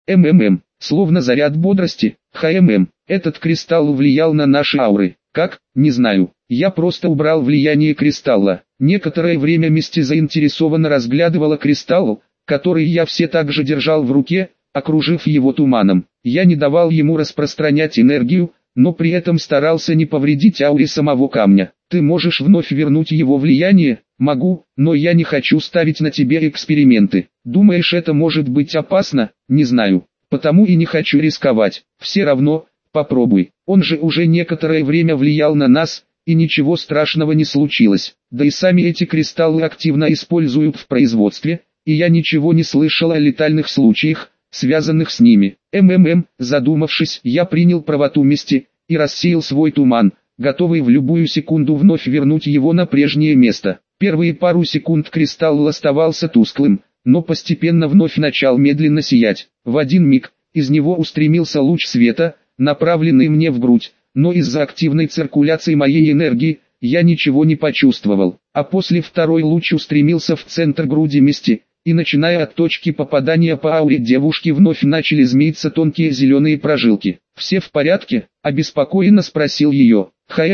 Словно заряд бодрости. Этот кристалл влиял на наши ауры. Как? Не знаю. Я просто убрал влияние кристалла. Некоторое время Мисти заинтересованно разглядывала кристалл, который я все так же держал в руке, окружив его туманом. Я не давал ему распространять энергию, но при этом старался не повредить ауре самого камня. Ты можешь вновь вернуть его влияние? Могу, но я не хочу ставить на тебе эксперименты. Думаешь, это может быть опасно? Не знаю. Потому и не хочу рисковать. Все равно, попробуй. Он же уже некоторое время влиял на нас, и ничего страшного не случилось. Да и сами эти кристаллы активно используют в производстве, и я ничего не слышал о летальных случаях, связанных с ними. Задумавшись, я принял правоту Мисти и рассеял свой туман, готовый в любую секунду вновь вернуть его на прежнее место. Первые пару секунд кристалл оставался тусклым, но постепенно вновь начал медленно сиять. В один миг из него устремился луч света, направленный мне в грудь, но из-за активной циркуляции моей энергии я ничего не почувствовал. А после второй луч устремился в центр груди Мисти, и начиная от точки попадания по ауре девушки вновь начали змеиться тонкие зеленые прожилки. «Все в порядке?» – обеспокоенно спросил ее.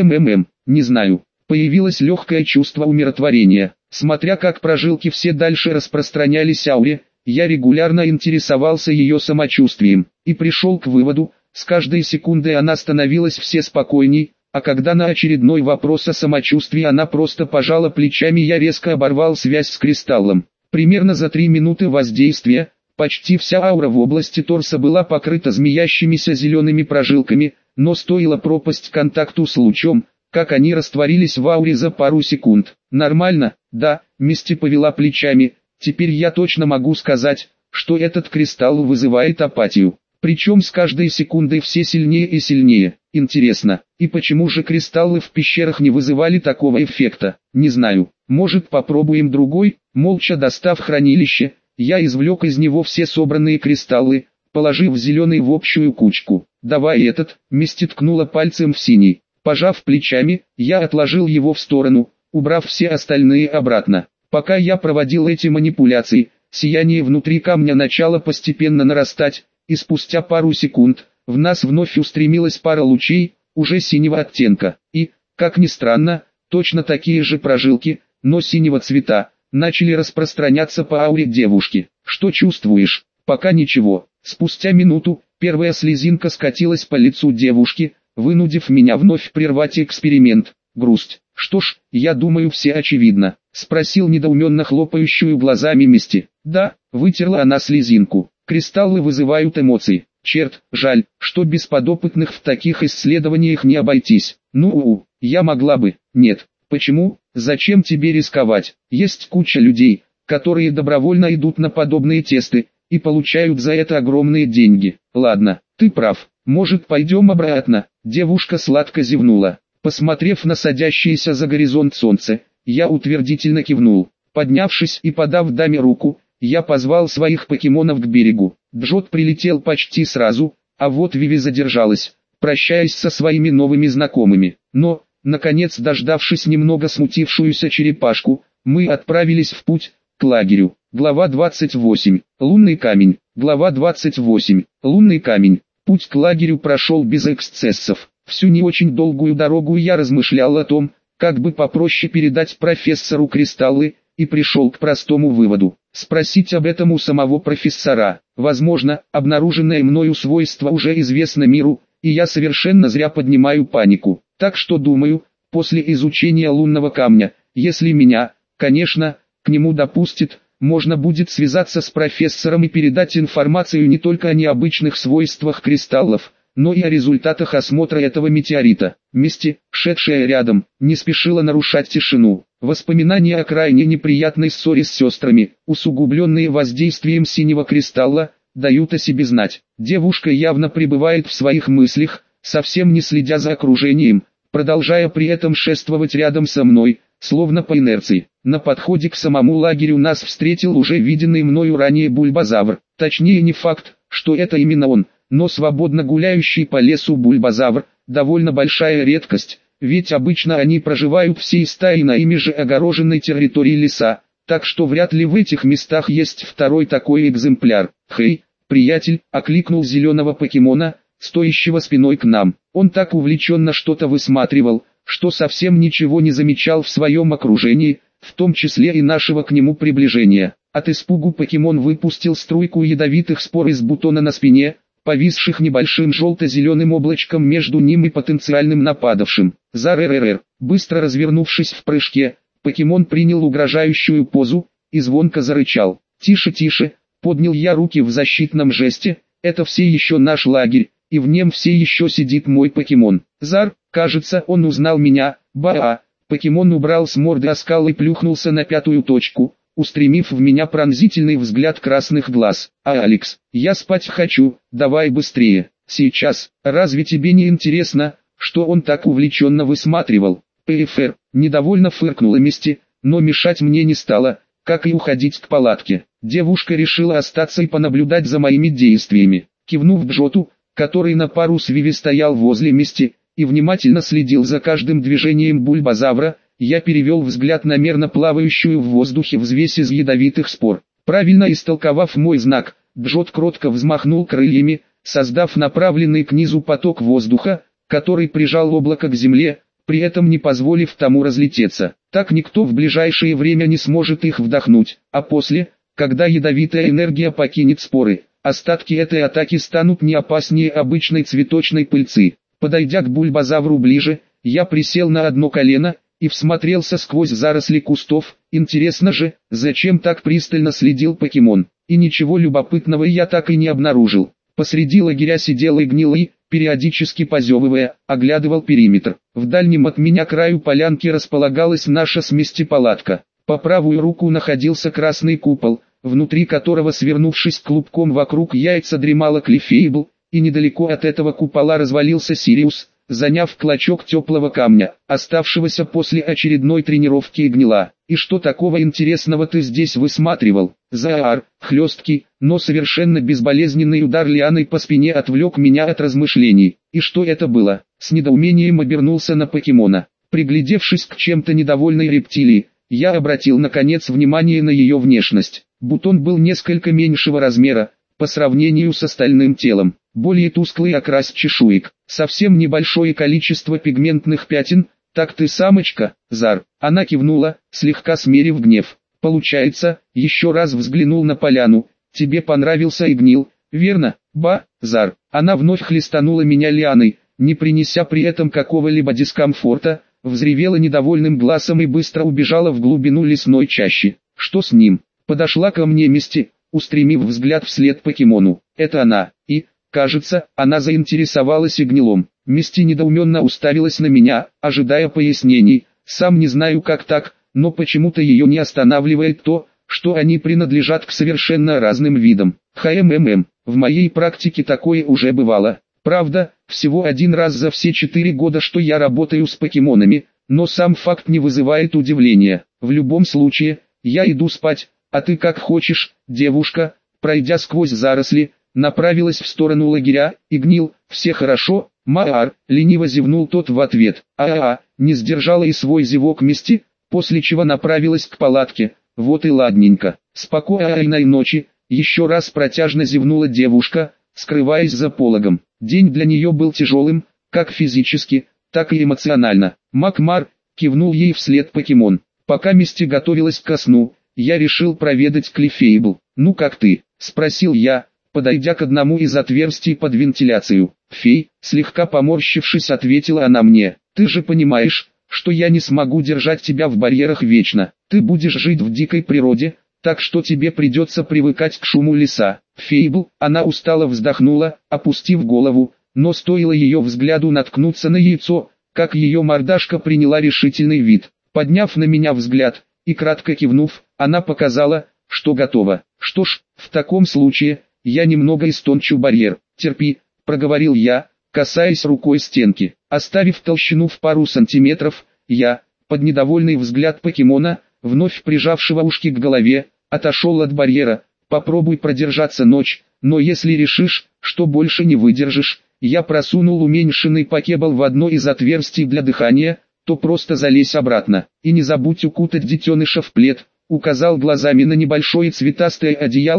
Не знаю». Появилось легкое чувство умиротворения. Смотря как прожилки все дальше распространялись ауре, я регулярно интересовался ее самочувствием, и пришел к выводу, с каждой секундой она становилась все спокойней, а когда на очередной вопрос о самочувствии она просто пожала плечами, я резко оборвал связь с кристаллом. Примерно за 3 минуты воздействия, почти вся аура в области торса была покрыта змеящимися зелеными прожилками, но стоило пропасть контакту с лучом, как они растворились в ауре за пару секунд. Нормально, да, Мисти повела плечами, теперь я точно могу сказать, что этот кристалл вызывает апатию. Причем с каждой секундой все сильнее и сильнее. Интересно, и почему же кристаллы в пещерах не вызывали такого эффекта? Не знаю, может попробуем другой? Молча достав хранилище, я извлек из него все собранные кристаллы, положив зеленый в общую кучку. Давай этот, Мисти ткнула пальцем в синий. Пожав плечами, я отложил его в сторону, убрав все остальные обратно. Пока я проводил эти манипуляции, сияние внутри камня начало постепенно нарастать, и спустя пару секунд, в нас вновь устремилась пара лучей, уже синего оттенка. И, как ни странно, точно такие же прожилки, но синего цвета, начали распространяться по ауре девушки. Что чувствуешь? Пока ничего. Спустя минуту, первая слезинка скатилась по лицу девушки, вынудив меня вновь прервать эксперимент. Грусть. Что ж, я думаю, все очевидно. Спросил недоуменно хлопающую глазами Мисти. Да, вытерла она слезинку. Кристаллы вызывают эмоции. Черт, жаль, что без подопытных в таких исследованиях не обойтись. Я могла бы. Нет. Почему? Зачем тебе рисковать? Есть куча людей, которые добровольно идут на подобные тесты, и получают за это огромные деньги. Ладно, ты прав. Может, пойдем обратно? Девушка сладко зевнула. Посмотрев на садящееся за горизонт солнце, я утвердительно кивнул. Поднявшись и подав даме руку, я позвал своих покемонов к берегу. Джот прилетел почти сразу, а вот Виви задержалась, прощаясь со своими новыми знакомыми. Но, наконец дождавшись немного смутившуюся черепашку, мы отправились в путь, к лагерю. Глава 28. Лунный камень. Глава 28. Лунный камень. Путь к лагерю прошел без эксцессов. Всю не очень долгую дорогу я размышлял о том, как бы попроще передать профессору кристаллы, и пришел к простому выводу. Спросить об этом у самого профессора. Возможно, обнаруженное мною свойство уже известно миру, и я совершенно зря поднимаю панику. Так что думаю, после изучения лунного камня, если меня, конечно, к нему допустит, можно будет связаться с профессором и передать информацию не только о необычных свойствах кристаллов, но и о результатах осмотра этого метеорита. Мисти, шедшая рядом, не спешила нарушать тишину. Воспоминания о крайне неприятной ссоре с сестрами, усугубленные воздействием синего кристалла, дают о себе знать. Девушка явно пребывает в своих мыслях, совсем не следя за окружением, продолжая при этом шествовать рядом со мной, словно по инерции. На подходе к самому лагерю нас встретил уже виденный мною ранее бульбазавр. Точнее, не факт, что это именно он, но свободно гуляющий по лесу бульбазавр – довольно большая редкость, ведь обычно они проживают всей стаей на ими же огороженной территории леса, так что вряд ли в этих местах есть второй такой экземпляр. «Хей, приятель», — окликнул зеленого покемона, стоящего спиной к нам. Он так увлеченно что-то высматривал, что совсем ничего не замечал в своем окружении, в том числе и нашего к нему приближения. От испугу покемон выпустил струйку ядовитых спор из бутона на спине, повисших небольшим желто-зеленым облачком между ним и потенциальным нападавшим. Заррррр. Быстро развернувшись в прыжке, покемон принял угрожающую позу и звонко зарычал. «Тише, тише», — поднял я руки в защитном жесте, «это все еще наш лагерь, и в нем все еще сидит мой покемон». Зар, кажется, он узнал меня. Баа. Покемон убрал с морды оскал и плюхнулся на пятую точку, устремив в меня пронзительный взгляд красных глаз. «А, Алекс, я спать хочу, давай быстрее». «Сейчас, разве тебе не интересно, что он так увлеченно высматривал?» ПФР, недовольно фыркнула Мисти, но мешать мне не стала, как и уходить к палатке. Девушка решила остаться и понаблюдать за моими действиями. Кивнув Джоту, который на пару с Виви стоял возле Мисти, и внимательно следил за каждым движением бульбазавра, я перевел взгляд на мерно плавающую в воздухе взвесь из ядовитых спор. Правильно истолковав мой знак, Джот кротко взмахнул крыльями, создав направленный к низу поток воздуха, который прижал облако к земле, при этом не позволив тому разлететься. Так никто в ближайшее время не сможет их вдохнуть, а после, когда ядовитая энергия покинет споры, остатки этой атаки станут не опаснее обычной цветочной пыльцы. Подойдя к бульбазавру ближе, я присел на одно колено и всмотрелся сквозь заросли кустов. Интересно же, зачем так пристально следил покемон, и ничего любопытного я так и не обнаружил. Посреди лагеря сидел и гнилый, периодически позевывая, оглядывал периметр. В дальнем от меня краю полянки располагалась наша с Мисти палатка. По правую руку находился красный купол, внутри которого, свернувшись клубком вокруг яйца, дремала Клиффейбл, и недалеко от этого купола развалился Сириус, заняв клочок теплого камня, оставшегося после очередной тренировки и гнила. «И что такого интересного ты здесь высматривал?» Заар, хлесткий, но совершенно безболезненный удар лианой по спине отвлек меня от размышлений. «И что это было?» С недоумением обернулся на покемона. Приглядевшись к чем-то недовольной рептилии, я обратил наконец внимание на ее внешность. Бутон был несколько меньшего размера, по сравнению с остальным телом, более тусклый окрас чешуек, совсем небольшое количество пигментных пятен. «Так ты самочка, Зар?» Она кивнула, слегка смерив гнев. «Получается», еще раз взглянул на поляну, «тебе понравился и гнил, верно, Зар?» Она вновь хлестанула меня лианой, не принеся при этом какого-либо дискомфорта, взревела недовольным глазом и быстро убежала в глубину лесной чащи. «Что с ним?» Подошла ко мне Мисти, устремив взгляд вслед покемону. «Это она», и, кажется, она заинтересовалась и гнилом. Мисти недоуменно уставилась на меня, ожидая пояснений. Сам не знаю как так, но почему-то ее не останавливает то, что они принадлежат к совершенно разным видам. В моей практике такое уже бывало. Правда, всего один раз за все 4 года, что я работаю с покемонами, но сам факт не вызывает удивления. В любом случае, я иду спать, а ты как хочешь, девушка. Пройдя сквозь заросли, направилась в сторону лагеря, и гнил. «Все хорошо, Маар?» Лениво зевнул тот в ответ. Не сдержала и свой зевок Мисти, после чего направилась к палатке. «Вот и ладненько. Спокойной ночи», еще раз протяжно зевнула девушка, скрываясь за пологом. День для нее был тяжелым, как физически, так и эмоционально. «Макмар», кивнул ей вслед покемон. Пока Мисти готовилась ко сну, я решил проведать Клиффейбл. «Ну как ты?» — спросил я, подойдя к одному из отверстий под вентиляцию. «Фей», слегка поморщившись, ответила она мне. «Ты же понимаешь, что я не смогу держать тебя в барьерах вечно. Ты будешь жить в дикой природе, так что тебе придется привыкать к шуму леса». Фейбл, она устало вздохнула, опустив голову, но стоило ее взгляду наткнуться на яйцо, как ее мордашка приняла решительный вид. Подняв на меня взгляд и кратко кивнув, она показала, что готова. «Что ж, в таком случае, я немного истончу барьер. Терпи», — проговорил я, касаясь рукой стенки. Оставив толщину в пару сантиметров, я, под недовольный взгляд покемона, вновь прижавшего ушки к голове, отошел от барьера. «Попробуй продержаться ночь, но если решишь, что больше не выдержишь», я просунул уменьшенный покебл в одно из отверстий для дыхания, «то просто залезь обратно, и не забудь укутать детеныша в плед», указал глазами на небольшое цветастое одеялко,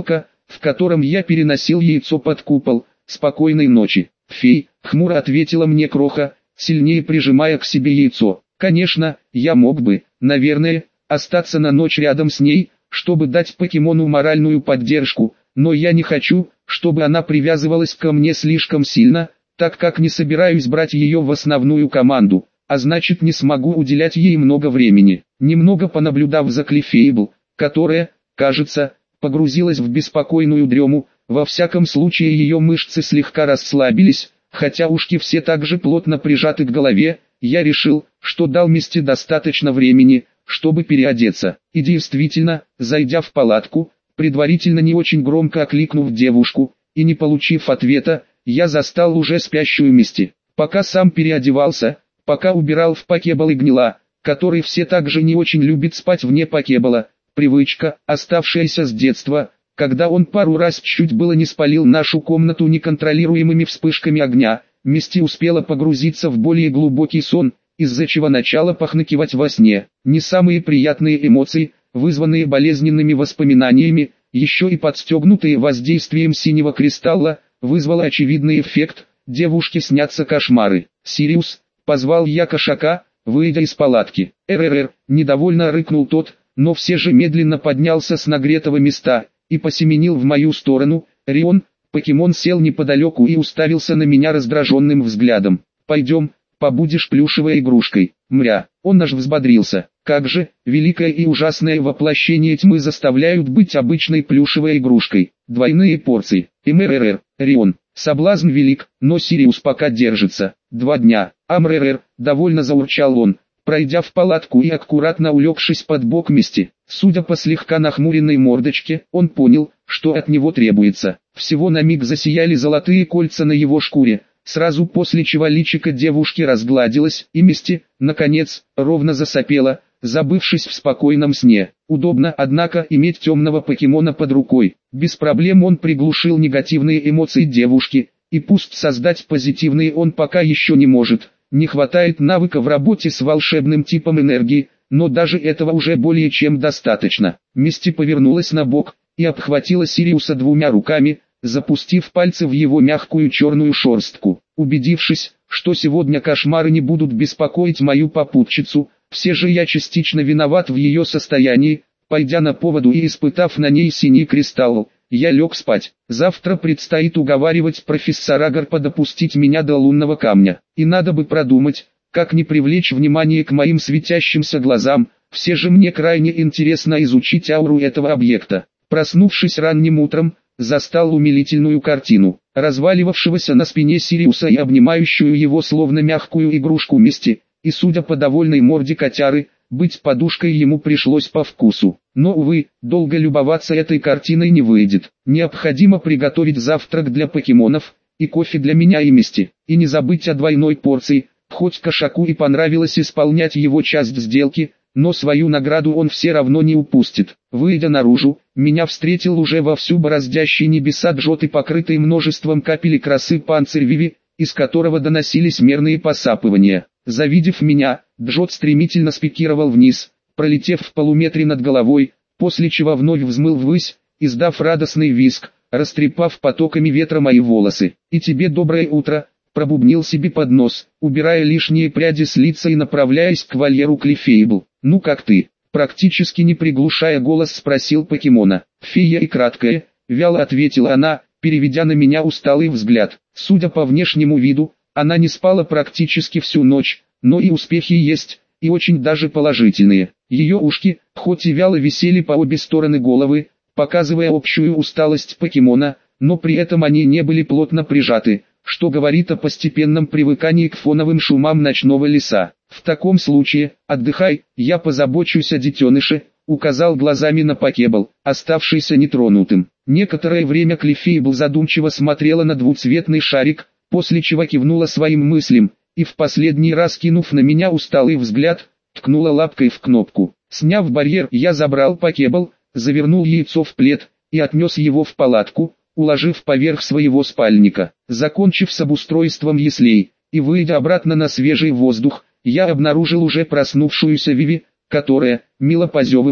в котором я переносил яйцо под купол. Спокойной ночи, фей, хмуро ответила мне Кроха, сильнее прижимая к себе яйцо. Конечно, я мог бы, наверное, остаться на ночь рядом с ней, чтобы дать покемону моральную поддержку, но я не хочу, чтобы она привязывалась ко мне слишком сильно, так как не собираюсь брать ее в основную команду, а значит не смогу уделять ей много времени. Немного понаблюдав за Клиффейбл, которая, кажется, погрузилась в беспокойную дрему, во всяком случае ее мышцы слегка расслабились, хотя ушки все так же плотно прижаты к голове, я решил, что дал Мисти достаточно времени, чтобы переодеться. И действительно, зайдя в палатку, предварительно не очень громко окликнув девушку, и не получив ответа, я застал уже спящую Мисти. Пока сам переодевался, пока убирал в покебол и гнила, который все также не очень любит спать вне покебола, привычка, оставшаяся с детства, когда он пару раз чуть было не спалил нашу комнату неконтролируемыми вспышками огня, Мисти успела погрузиться в более глубокий сон, из-за чего начала похныкивать во сне. Не самые приятные эмоции, вызванные болезненными воспоминаниями, еще и подстегнутые воздействием синего кристалла, вызвало очевидный эффект, девушке снятся кошмары. «Сириус», — позвал я кошака, выйдя из палатки. «РРР», — недовольно рыкнул тот, но все же медленно поднялся с нагретого места и посеменил в мою сторону. «Рион», покемон сел неподалеку и уставился на меня раздраженным взглядом. «Пойдем, побудешь плюшевой игрушкой». Мря, он аж взбодрился. Как же, великое и ужасное воплощение тьмы заставляют быть обычной плюшевой игрушкой. Двойные порции. МРР, Рион, соблазн велик, но Сириус пока держится. 2 дня. АМРР, довольно заурчал он, пройдя в палатку и аккуратно улегшись под бок Мисти. Судя по слегка нахмуренной мордочке, он понял, что от него требуется. Всего на миг засияли золотые кольца на его шкуре, сразу после чего личико девушки разгладилось, и Мисти, наконец, ровно засопела, забывшись в спокойном сне. Удобно, однако, иметь темного покемона под рукой. Без проблем он приглушил негативные эмоции девушки, и пусть создать позитивные он пока еще не может. Не хватает навыка в работе с волшебным типом энергии, но даже этого уже более чем достаточно. Мисти повернулась на бок и обхватила Сириуса 2 руками, запустив пальцы в его мягкую черную шерстку. Убедившись, что сегодня кошмары не будут беспокоить мою попутчицу, все же я частично виноват в ее состоянии, пойдя на поводу и испытав на ней синий кристалл, я лег спать. Завтра предстоит уговаривать профессора Гарпа допустить меня до лунного камня. И надо бы продумать, как не привлечь внимание к моим светящимся глазам, все же мне крайне интересно изучить ауру этого объекта. Проснувшись ранним утром, застал умилительную картину, разваливавшегося на спине Сириуса и обнимающую его словно мягкую игрушку Мисти, и судя по довольной морде котяры, быть подушкой ему пришлось по вкусу. Но, увы, долго любоваться этой картиной не выйдет. Необходимо приготовить завтрак для покемонов, и кофе для меня и Мисти, и не забыть о двойной порции, хоть кошаку и понравилось исполнять его часть сделки, но свою награду он все равно не упустит. Выйдя наружу, меня встретил уже вовсю бороздящий небеса Джот и покрытый множеством капелек росы панцирь Виви, из которого доносились мерные посапывания. Завидев меня, Джот стремительно спикировал вниз, пролетев в полуметре над головой, после чего вновь взмыл ввысь, издав радостный визг, растрепав потоками ветра мои волосы. «И тебе доброе утро», — пробубнил себе под нос, убирая лишние пряди с лица и направляясь к вольеру Клиффейбл. «Ну как ты?» — практически не приглушая голос спросил покемона. «Фея и краткая», — вяло ответила она, переведя на меня усталый взгляд. Судя по внешнему виду, она не спала практически всю ночь, но и успехи есть, и очень даже положительные. Ее ушки, хоть и вяло висели по обе стороны головы, показывая общую усталость покемона, но при этом они не были плотно прижаты, что говорит о постепенном привыкании к фоновым шумам ночного леса. «В таком случае, отдыхай, я позабочусь о детеныше», — указал глазами на покебол, оставшийся нетронутым. Некоторое время Клиффейбл задумчиво смотрела на двуцветный шарик, после чего кивнула своим мыслям, и в последний раз кинув на меня усталый взгляд, ткнула лапкой в кнопку. Сняв барьер, я забрал покебол, завернул яйцо в плед и отнес его в палатку, уложив поверх своего спальника. Закончив с обустройством яслей и выйдя обратно на свежий воздух, я обнаружил уже проснувшуюся Виви, которая, мило позевывая,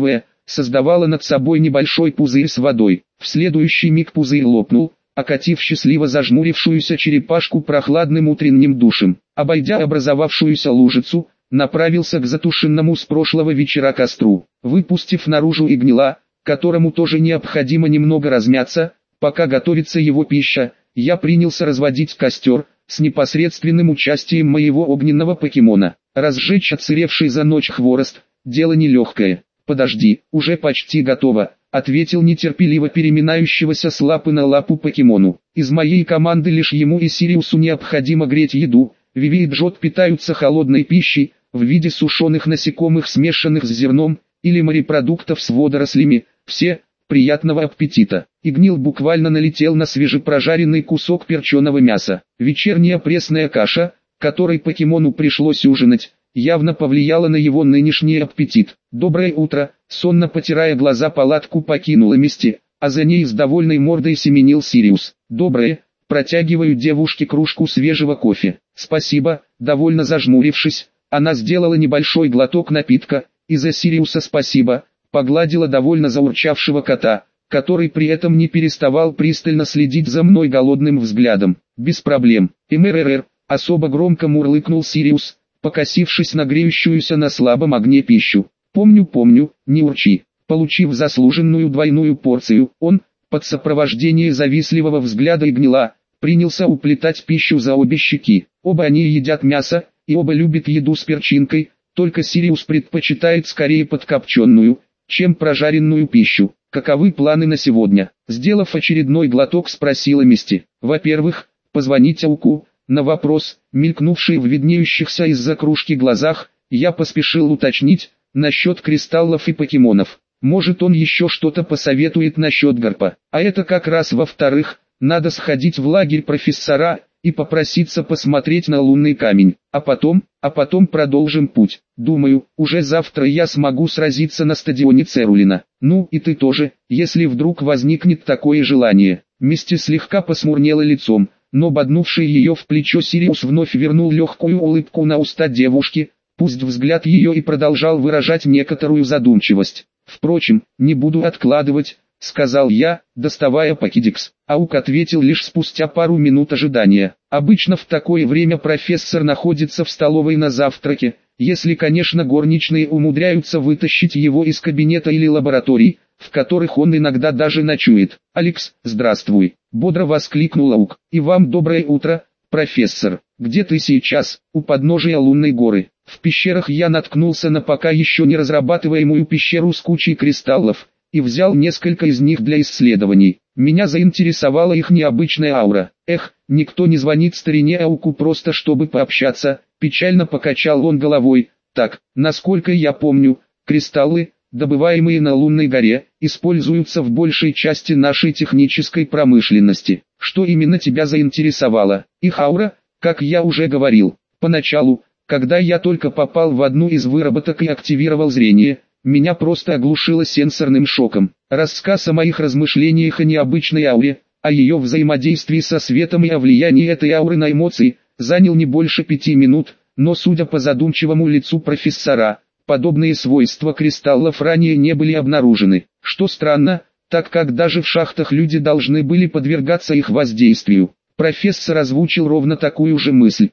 создавала над собой небольшой пузырь с водой. В следующий миг пузырь лопнул, окатив счастливо зажмурившуюся черепашку прохладным утренним душем. Обойдя образовавшуюся лужицу, направился к затушенному с прошлого вечера костру. Выпустив наружу Игнила, которому тоже необходимо немного размяться, пока готовится его пища, я принялся разводить костер, с непосредственным участием моего огненного покемона. Разжечь отсыревший за ночь хворост – дело нелегкое. «Подожди, уже почти готово», — ответил нетерпеливо переминающегося с лапы на лапу покемону. «Из моей команды лишь ему и Сириусу необходимо греть еду, Виви и Джот питаются холодной пищей, в виде сушеных насекомых, смешанных с зерном, или морепродуктов с водорослями, все, приятного аппетита». Игнил буквально налетел на свежепрожаренный кусок перченого мяса. Вечерняя пресная каша, которой покемону пришлось ужинать, явно повлияло на его нынешний аппетит. «Доброе утро», сонно потирая глаза, палатку покинула Мисти, а за ней с довольной мордой семенил Сириус. «Доброе», протягиваю девушке кружку свежего кофе. «Спасибо», довольно зажмурившись, она сделала небольшой глоток напитка, и за Сириуса спасибо, погладила довольно заурчавшего кота, который при этом не переставал пристально следить за мной голодным взглядом. «Без проблем». «МРР», особо громко мурлыкнул Сириус, покосившись на греющуюся на слабом огне пищу. «Помню, не урчи». Получив заслуженную двойную порцию, он, под сопровождение завистливого взгляда Игнила, принялся уплетать пищу за обе щеки. Оба они едят мясо, и оба любят еду с перчинкой, только Сириус предпочитает скорее подкопченную, чем прожаренную пищу. «Каковы планы на сегодня?» Сделав очередной глоток, спросила Мисти. «Во-первых, позвонить Ауку». На вопрос, мелькнувший в виднеющихся из-за кружки глазах, я поспешил уточнить, насчет кристаллов и покемонов. Может, он еще что-то посоветует насчет гарпа. А это как раз во-вторых, надо сходить в лагерь профессора и попроситься посмотреть на лунный камень. А потом продолжим путь. Думаю, уже завтра я смогу сразиться на стадионе Церулина. Ну и ты тоже, если вдруг возникнет такое желание. Мисти слегка посмурнела лицом, но боднувший ее в плечо Сириус вновь вернул легкую улыбку на уста девушки, пусть взгляд ее и продолжал выражать некоторую задумчивость. «Впрочем, не буду откладывать», — сказал я, доставая покедикс. Аук ответил лишь спустя пару минут ожидания. Обычно в такое время профессор находится в столовой на завтраке, если, конечно, горничные умудряются вытащить его из кабинета или лабораторий, в которых он иногда даже ночует. «Алекс, здравствуй!» — бодро воскликнул Аук. «И вам доброе утро, профессор. Где ты сейчас?» «У подножия лунной горы. В пещерах я наткнулся на пока еще не разрабатываемую пещеру с кучей кристаллов, и взял несколько из них для исследований. Меня заинтересовала их необычная аура. Эх, никто не звонит старине Ауку просто чтобы пообщаться», — печально покачал он головой. «Так, насколько я помню, кристаллы, добываемые на лунной горе, используются в большей части нашей технической промышленности. Что именно тебя заинтересовало?» «Их аура, как я уже говорил. Поначалу, когда я только попал в одну из выработок и активировал зрение, меня просто оглушило сенсорным шоком. Рассказ о моих размышлениях о необычной ауре, о ее взаимодействии со светом и о влиянии этой ауры на эмоции, занял не больше 5 минут, но судя по задумчивому лицу профессора, подобные свойства кристаллов ранее не были обнаружены. Что странно, так как даже в шахтах люди должны были подвергаться их воздействию. Профессор озвучил ровно такую же мысль.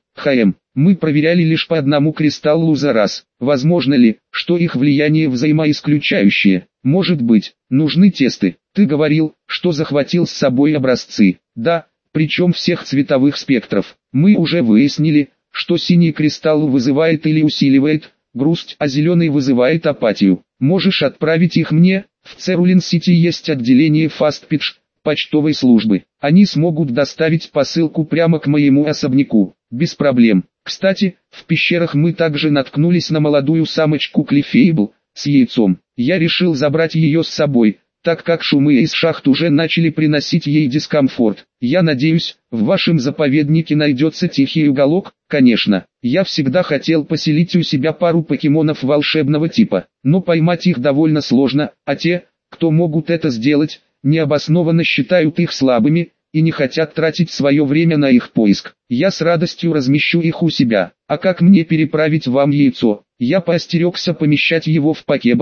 Мы проверяли лишь по одному кристаллу за раз. Возможно ли, что их влияние взаимоисключающее? Может быть, нужны тесты. Ты говорил, что захватил с собой образцы. Да, причем всех цветовых спектров. Мы уже выяснили, что синий кристалл вызывает или усиливает грусть, а зеленый вызывает апатию. Можешь отправить их мне? В Церулин-Сити есть отделение FastPitch, почтовой службы. Они смогут доставить посылку прямо к моему особняку. Без проблем. Кстати, в пещерах мы также наткнулись на молодую самочку Клиффейбл с яйцом. Я решил забрать ее с собой, так как шумы из шахт уже начали приносить ей дискомфорт. Я надеюсь, в вашем заповеднике найдется тихий уголок. Конечно, я всегда хотел поселить у себя пару покемонов волшебного типа, но поймать их довольно сложно, а те, кто могут это сделать, необоснованно считают их слабыми и не хотят тратить свое время на их поиск. Я с радостью размещу их у себя. А как мне переправить вам яйцо? Я поостерегся помещать его в покебл,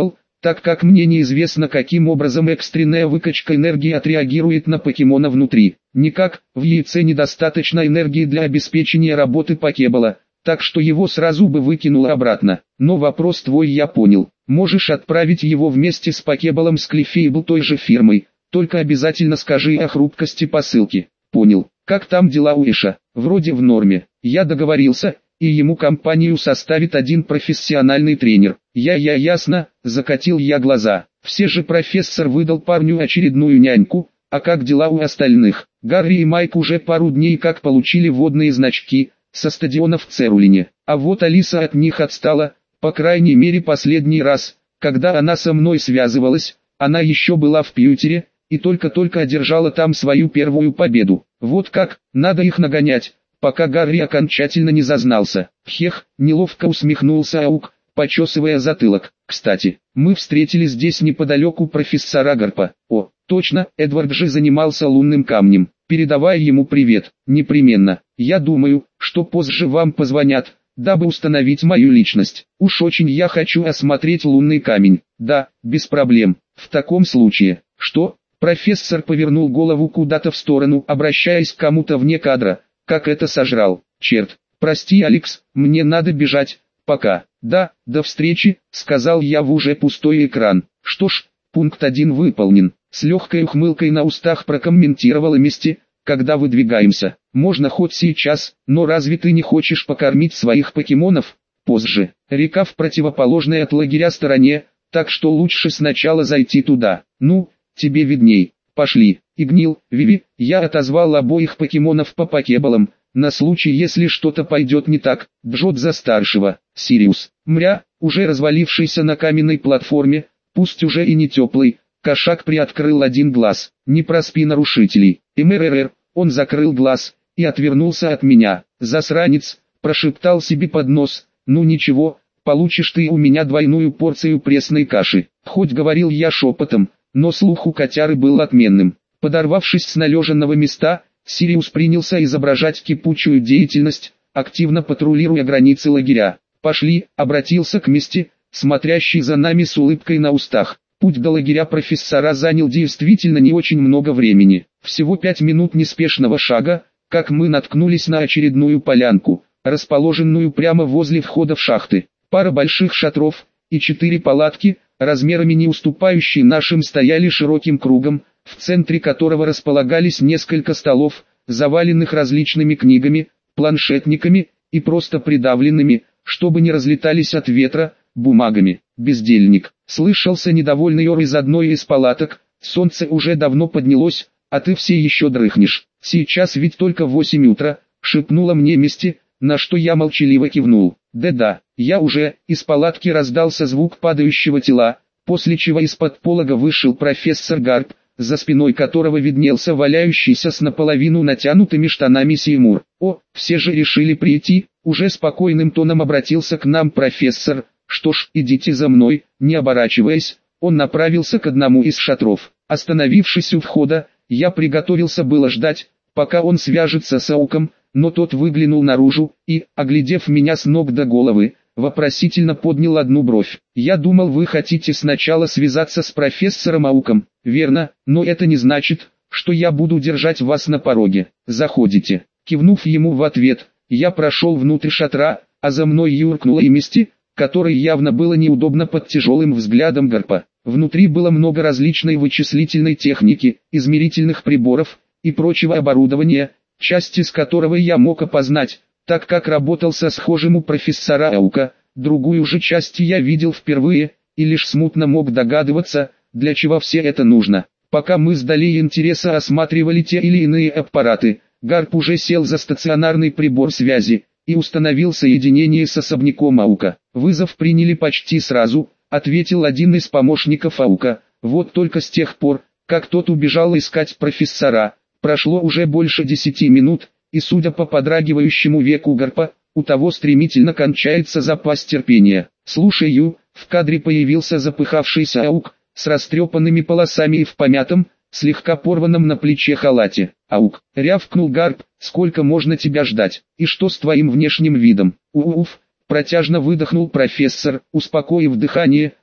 так как мне неизвестно, каким образом экстренная выкачка энергии отреагирует на покемона внутри. Никак, в яйце недостаточно энергии для обеспечения работы покебола, так что его сразу бы выкинуло обратно. Но вопрос твой я понял. Можешь отправить его вместе с покеболом с Клиффейбл той же фирмой, только обязательно скажи о хрупкости посылки. Понял. Как там дела у Эша? Вроде в норме. Я договорился, и ему компанию составит один профессиональный тренер. Ясно, закатил я глаза. Все же профессор выдал парню очередную няньку, а как дела у остальных? Гарри и Майк уже пару дней как получили водные значки со стадиона в Церулине, а вот Алиса от них отстала, по крайней мере последний раз, когда она со мной связывалась, она еще была в Пьютере, и только-только одержала там свою первую победу. Вот как, надо их нагонять, пока Гарри окончательно не зазнался. Хех, неловко усмехнулся Аук, почесывая затылок. Кстати, мы встретили здесь неподалеку профессора Гарпа. О, точно, Эдвард же занимался лунным камнем. Передавай ему привет, непременно. Я думаю, что позже вам позвонят, дабы установить мою личность. Уж очень я хочу осмотреть лунный камень. Да, без проблем. В таком случае, что? Профессор повернул голову куда-то в сторону, обращаясь к кому-то вне кадра. Как это сожрал? Черт, прости, Алекс, мне надо бежать. Пока. Да, до встречи, сказал я в уже пустой экран. Что ж, пункт 1 выполнен. С легкой ухмылкой на устах прокомментировала Мисти. Когда выдвигаемся, можно хоть сейчас, но разве ты не хочешь покормить своих покемонов? Позже. Река в противоположной от лагеря стороне, так что лучше сначала зайти туда. Ну, тебе видней. Пошли. Игнил, Виви, я отозвал обоих покемонов по покеболам, на случай если что-то пойдет не так. Джот за старшего. Сириус. Мря, уже развалившийся на каменной платформе, пусть уже и не теплый, кошак приоткрыл один глаз. Не проспи нарушителей. МРР, он закрыл глаз и отвернулся от меня. Засранец, прошептал себе под нос. Ну ничего, получишь ты у меня двойную порцию пресной каши. Хоть говорил я шепотом, но слух у котяры был отменным. Подорвавшись с належанного места, Сириус принялся изображать кипучую деятельность, активно патрулируя границы лагеря. «Пошли», обратился к Мисти, смотрящий за нами с улыбкой на устах. Путь до лагеря профессора занял действительно не очень много времени. Всего 5 минут неспешного шага, как мы наткнулись на очередную полянку, расположенную прямо возле входа в шахты. Пара больших шатров и 4 палатки, размерами не уступающие нашим, стояли широким кругом, в центре которого располагались несколько столов, заваленных различными книгами, планшетниками и просто придавленными, чтобы не разлетались от ветра, бумагами. «Бездельник», слышался недовольный ор из одной из палаток, «солнце уже давно поднялось, а ты все еще дрыхнешь. Сейчас ведь только 8 утра», шепнула мне Мисти, на что я молчаливо кивнул. «Да-да, я уже», из палатки раздался звук падающего тела, после чего из-под полога вышел профессор Гарп, за спиной которого виднелся валяющийся с наполовину натянутыми штанами Сеймур. «О, все же решили прийти», уже спокойным тоном обратился к нам профессор. «Что ж, идите за мной», не оборачиваясь, он направился к одному из шатров. Остановившись у входа, я приготовился было ждать, пока он свяжется с Ауком, но тот выглянул наружу и, оглядев меня с ног до головы, вопросительно поднял одну бровь. «Я думал, вы хотите сначала связаться с профессором Ауком». «Верно, но это не значит, что я буду держать вас на пороге. Заходите». Кивнув ему в ответ, я прошел внутрь шатра, а за мной юркнула и Мисти, которой явно было неудобно под тяжелым взглядом Гарпа. Внутри было много различной вычислительной техники, измерительных приборов и прочего оборудования, часть из которого я мог опознать, так как работал со схожим у профессора Аука. Другую же часть я видел впервые, и лишь смутно мог догадываться, для чего все это нужно. Пока мы сдали интереса осматривали те или иные аппараты, Гарп уже сел за стационарный прибор связи и установил соединение с особняком Аука. «Вызов приняли почти сразу», ответил один из помощников Аука. «Вот только с тех пор, как тот убежал искать профессора, прошло уже больше 10 минут, и судя по подрагивающему веку Гарпа, у того стремительно кончается запас терпения». «Слушаю», в кадре появился запыхавшийся Аук, с растрепанными полосами и в помятом, слегка порванном на плече халате. «Аук», рявкнул Гарп, «сколько можно тебя ждать? И что с твоим внешним видом?» «Уф», протяжно выдохнул профессор, успокоив дыхание,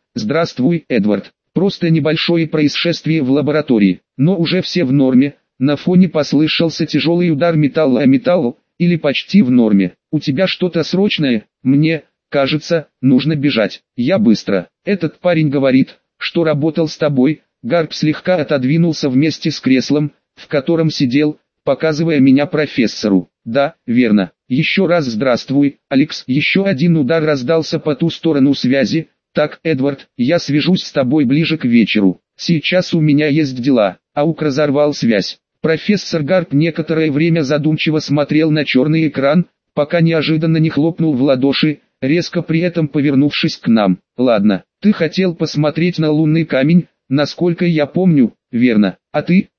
Здравствуй, Эдвард. Просто небольшое происшествие в лаборатории, но уже все в норме. На фоне послышался тяжелый удар металла о металл, или почти в норме. У тебя что-то срочное? Мне кажется, нужно бежать. Я быстро. Этот парень говорит, что работал с тобой. Гарп слегка отодвинулся вместе с креслом, в котором сидел, показывая меня профессору. Да, верно. Еще раз здравствуй, Алекс. Еще один удар раздался по ту сторону связи. Так, Эдвард, я свяжусь с тобой ближе к вечеру. Сейчас у меня есть дела. Аук разорвал связь. Профессор Гарп некоторое время задумчиво смотрел на черный экран, пока неожиданно не хлопнул в ладоши, резко при этом повернувшись к нам. Ладно, ты хотел посмотреть на лунный камень, насколько я помню, верно. А ты,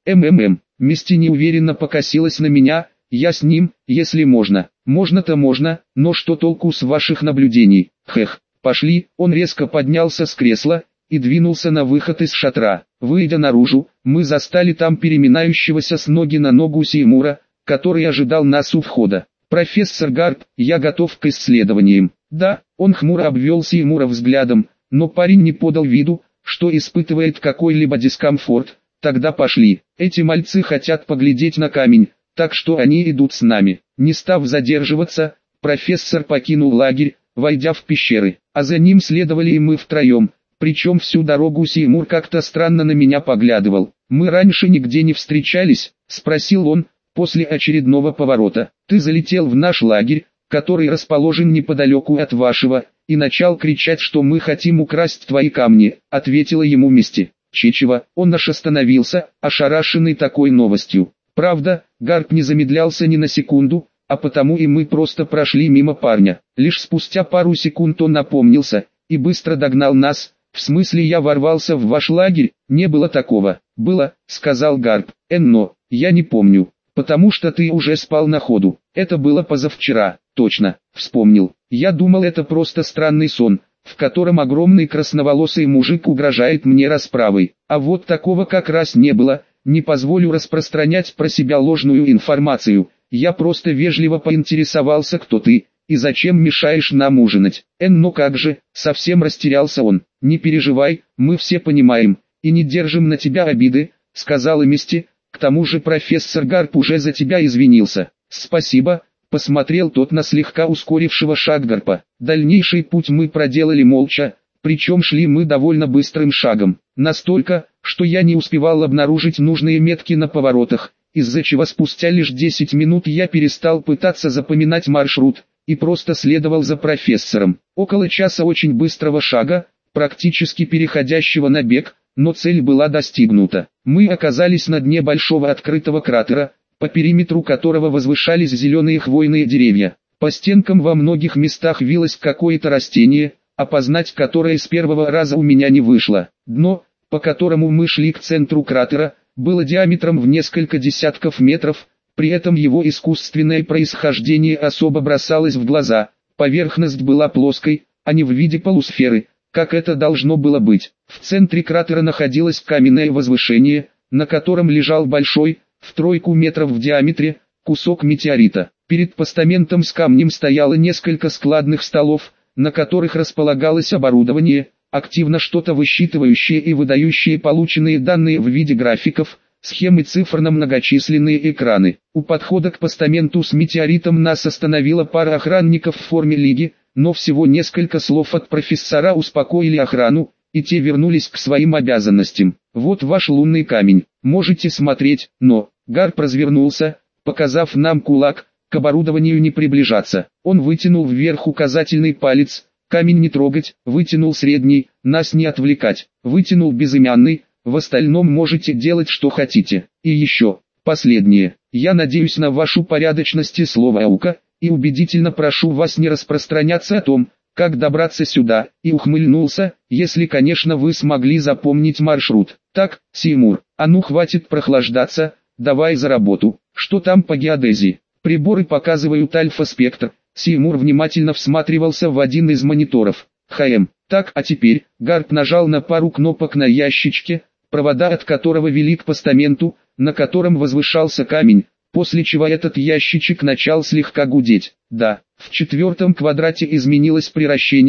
Мисти неуверенно покосилась на меня. Я с ним, если можно. Можно-то можно, но что толку с ваших наблюдений? Хех, пошли. Он резко поднялся с кресла и двинулся на выход из шатра. Выйдя наружу, мы застали там переминающегося с ноги на ногу Сеймура, который ожидал нас у входа. «Профессор Гарп, я готов к исследованиям». Да, он хмуро обвел Сеймура взглядом, но парень не подал виду, что испытывает какой-либо дискомфорт. Тогда пошли. Эти мальцы хотят поглядеть на камень, так что они идут с нами. Не став задерживаться, профессор покинул лагерь, войдя в пещеры, а за ним следовали и мы втроем. Причем всю дорогу Сеймур как-то странно на меня поглядывал. «Мы раньше нигде не встречались?» – спросил он, после очередного поворота. «Ты залетел в наш лагерь, который расположен неподалеку от вашего, и начал кричать, что мы хотим украсть твои камни», – ответила ему Мисти. Чичева, он аж остановился, ошарашенный такой новостью. Правда, Гарп не замедлялся ни на секунду, а потому и мы просто прошли мимо парня. Лишь спустя пару секунд он напомнился и быстро догнал нас. «В смысле я ворвался в ваш лагерь? Не было такого». «Было», — сказал Гарп. «Но, я не помню, потому что ты уже спал на ходу. Это было позавчера». «Точно, вспомнил. Я думал, это просто странный сон, в котором огромный красноволосый мужик угрожает мне расправой. А вот такого как раз не было. Не позволю распространять про себя ложную информацию. Я просто вежливо поинтересовался, кто ты и зачем мешаешь нам ужинать». «Ну как же», совсем растерялся он. «Не переживай, мы все понимаем, и не держим на тебя обиды», — сказала Мисти. «К тому же профессор Гарп уже за тебя извинился». «Спасибо», — посмотрел тот на слегка ускорившего шаг Гарпа. Дальнейший путь мы проделали молча, причем шли мы довольно быстрым шагом. Настолько, что я не успевал обнаружить нужные метки на поворотах, из-за чего спустя лишь 10 минут я перестал пытаться запоминать маршрут и просто следовал за профессором. Около часа очень быстрого шага, практически переходящего на бег, но цель была достигнута. Мы оказались на дне большого открытого кратера, по периметру которого возвышались зеленые хвойные деревья. По стенкам во многих местах вилось какое-то растение, опознать которое с первого раза у меня не вышло. Дно, по которому мы шли к центру кратера, было диаметром в несколько десятков метров, при этом его искусственное происхождение особо бросалось в глаза. Поверхность была плоской, а не в виде полусферы, как это должно было быть. В центре кратера находилось каменное возвышение, на котором лежал большой, в 3 метров в диаметре, кусок метеорита. Перед постаментом с камнем стояло несколько складных столов, на которых располагалось оборудование, активно что-то высчитывающее и выдающее полученные данные в виде графиков, схем и цифр на многочисленные экраны. У подхода к постаменту с метеоритом нас остановила пара охранников в форме лиги, но всего несколько слов от профессора успокоили охрану, и те вернулись к своим обязанностям. «Вот ваш лунный камень, можете смотреть», но Гарп развернулся, показав нам кулак, к оборудованию не приближаться. Он вытянул вверх указательный палец, камень не трогать, вытянул средний, нас не отвлекать, вытянул безымянный, в остальном можете делать что хотите. И еще, последнее, я надеюсь на вашу порядочность и слово Аука, и убедительно прошу вас не распространяться о том, как добраться сюда, и ухмыльнулся, если, конечно, вы смогли запомнить маршрут. Так, Сеймур, а ну хватит прохлаждаться, давай за работу. Что там по геодезии? Приборы показывают альфа-спектр. Сеймур внимательно всматривался в один из мониторов. Так, а теперь, Гарп нажал на пару кнопок на ящичке, провода от которого вели к постаменту, на котором возвышался камень, после чего этот ящичек начал слегка гудеть. Да, в 4-м квадрате изменилось приращение,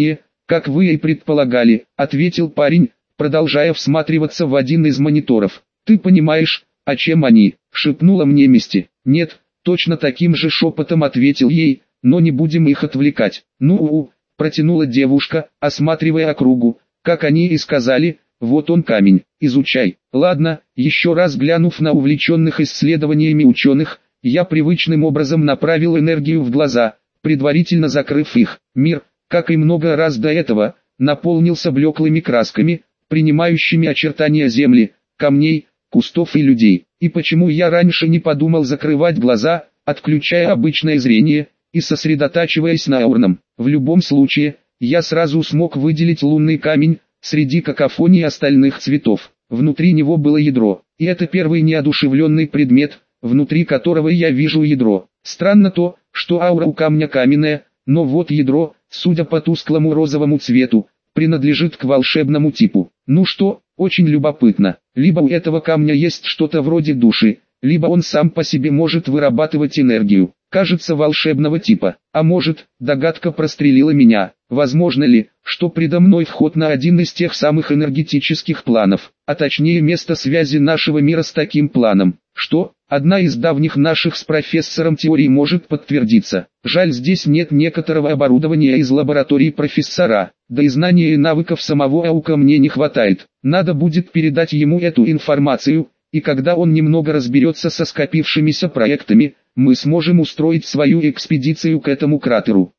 как вы и предполагали, ответил парень, продолжая всматриваться в один из мониторов. Ты понимаешь, о чем они? Шепнула мне Мисти. Нет, точно таким же шепотом ответил ей, но не будем их отвлекать. Протянула девушка, осматривая округу, как они и сказали, вот он камень, изучай. Ладно, еще раз глянув на увлеченных исследованиями ученых, я привычным образом направил энергию в глаза, предварительно закрыв их. Мир, как и много раз до этого, наполнился блеклыми красками, принимающими очертания земли, камней, кустов и людей. И почему я раньше не подумал закрывать глаза, отключая обычное зрение, и сосредотачиваясь на аурном? В любом случае, я сразу смог выделить лунный камень, среди какофонии остальных цветов. Внутри него было ядро, и это первый неодушевленный предмет, внутри которого я вижу ядро. Странно то, что аура у камня каменная, но вот ядро, судя по тусклому розовому цвету, принадлежит к волшебному типу. Ну что, очень любопытно, либо у этого камня есть что-то вроде души, либо он сам по себе может вырабатывать энергию, кажется волшебного типа, а может, догадка прострелила меня, возможно ли, что предо мной вход на один из тех самых энергетических планов, а точнее место связи нашего мира с таким планом, что, одна из давних наших с профессором теорий может подтвердиться. Жаль, здесь нет некоторого оборудования из лаборатории профессора, да и знания и навыков самого Аука мне не хватает, надо будет передать ему эту информацию, и когда он немного разберется со скопившимися проектами, мы сможем устроить свою экспедицию к этому кратеру.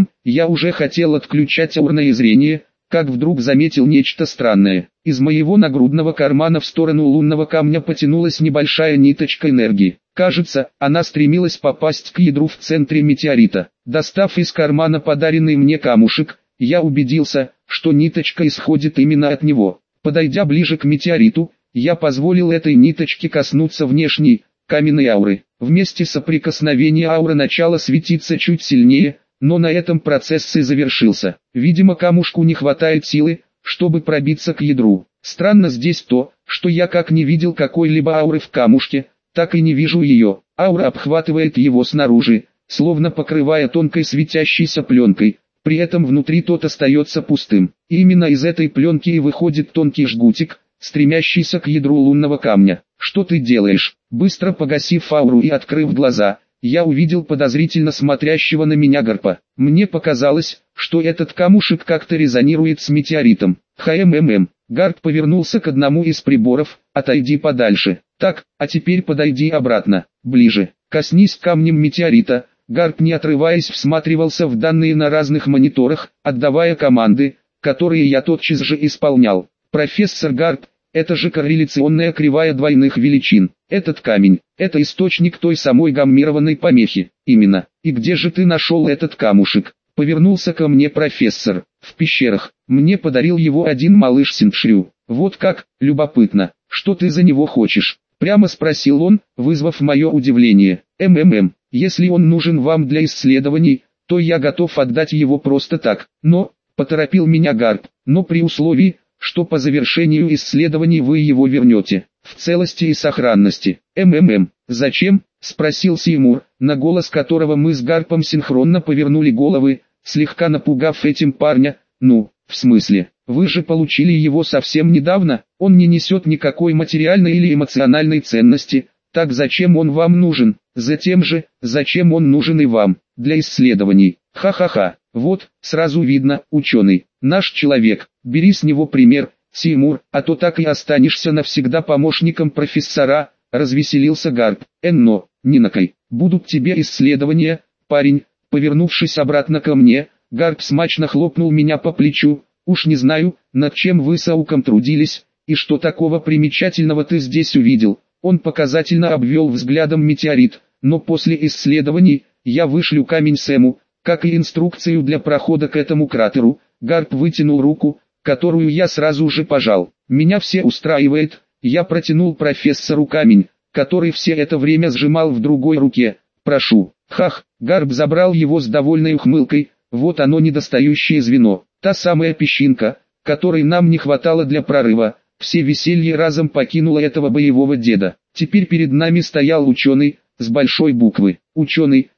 Я уже хотел отключать аурное зрение, как вдруг заметил нечто странное. Из моего нагрудного кармана в сторону лунного камня потянулась небольшая ниточка энергии. Кажется, она стремилась попасть к ядру в центре метеорита. Достав из кармана подаренный мне камушек, я убедился, что ниточка исходит именно от него. Подойдя ближе к метеориту, я позволил этой ниточке коснуться внешней, каменной ауры. Вместе соприкосновения аура начала светиться чуть сильнее, но на этом процесс и завершился. Видимо, камушку не хватает силы, чтобы пробиться к ядру. Странно здесь то, что я как не видел какой-либо ауры в камушке, так и не вижу ее. Аура обхватывает его снаружи, словно покрывая тонкой светящейся пленкой. При этом внутри тот остается пустым. И именно из этой пленки и выходит тонкий жгутик, стремящийся к ядру лунного камня. «Что ты делаешь?» Быстро погасив ауру и открыв глаза, я увидел подозрительно смотрящего на меня Гарпа. Мне показалось, что этот камушек как-то резонирует с метеоритом. Гарп повернулся к одному из приборов. «Отойди подальше. Так, а теперь подойди обратно, ближе. Коснись камнем метеорита». Гарп, не отрываясь, всматривался в данные на разных мониторах, отдавая команды, которые я тотчас же исполнял. «Профессор Гарп, это же корреляционная кривая двойных величин. Этот камень, это источник той самой гаммированной помехи. Именно. И где же ты нашел этот камушек?» Повернулся ко мне профессор. «В пещерах. Мне подарил его один малыш Синшрю». «Вот как, любопытно. Что ты за него хочешь?» Прямо спросил он, вызвав мое удивление. Если он нужен вам для исследований, то я готов отдать его просто так. Но, поторопил меня Гарп, но при условии, что по завершению исследований вы его вернете, в целости и сохранности. Зачем? Спросил Сеймур, на голос которого мы с Гарпом синхронно повернули головы, слегка напугав этим парня. «Ну, в смысле, вы же получили его совсем недавно, он не несет никакой материальной или эмоциональной ценности, так зачем он вам нужен?» «Затем же, зачем он нужен и вам, для исследований». «Ха-ха-ха, вот, сразу видно, ученый, наш человек, бери с него пример, Сеймур, а то так и останешься навсегда помощником профессора», развеселился Гарп. «Но, Нинокай, будут тебе исследования, парень». Повернувшись обратно ко мне, Гарп смачно хлопнул меня по плечу. «Уж не знаю, над чем вы с Ауком трудились, и что такого примечательного ты здесь увидел». Он показательно обвел взглядом метеорит, но после исследований, я вышлю камень Сэму, как и инструкцию для прохода к этому кратеру. Гарп вытянул руку, которую я сразу же пожал. «Меня все устраивает». Я протянул профессору камень, который все это время сжимал в другой руке. «Прошу». «Хах», Гарп забрал его с довольной ухмылкой. «Вот оно, недостающее звено, та самая песчинка, которой нам не хватало для прорыва». Все веселье разом покинуло этого боевого деда. Теперь перед нами стоял ученый, с большой буквы. Ученый,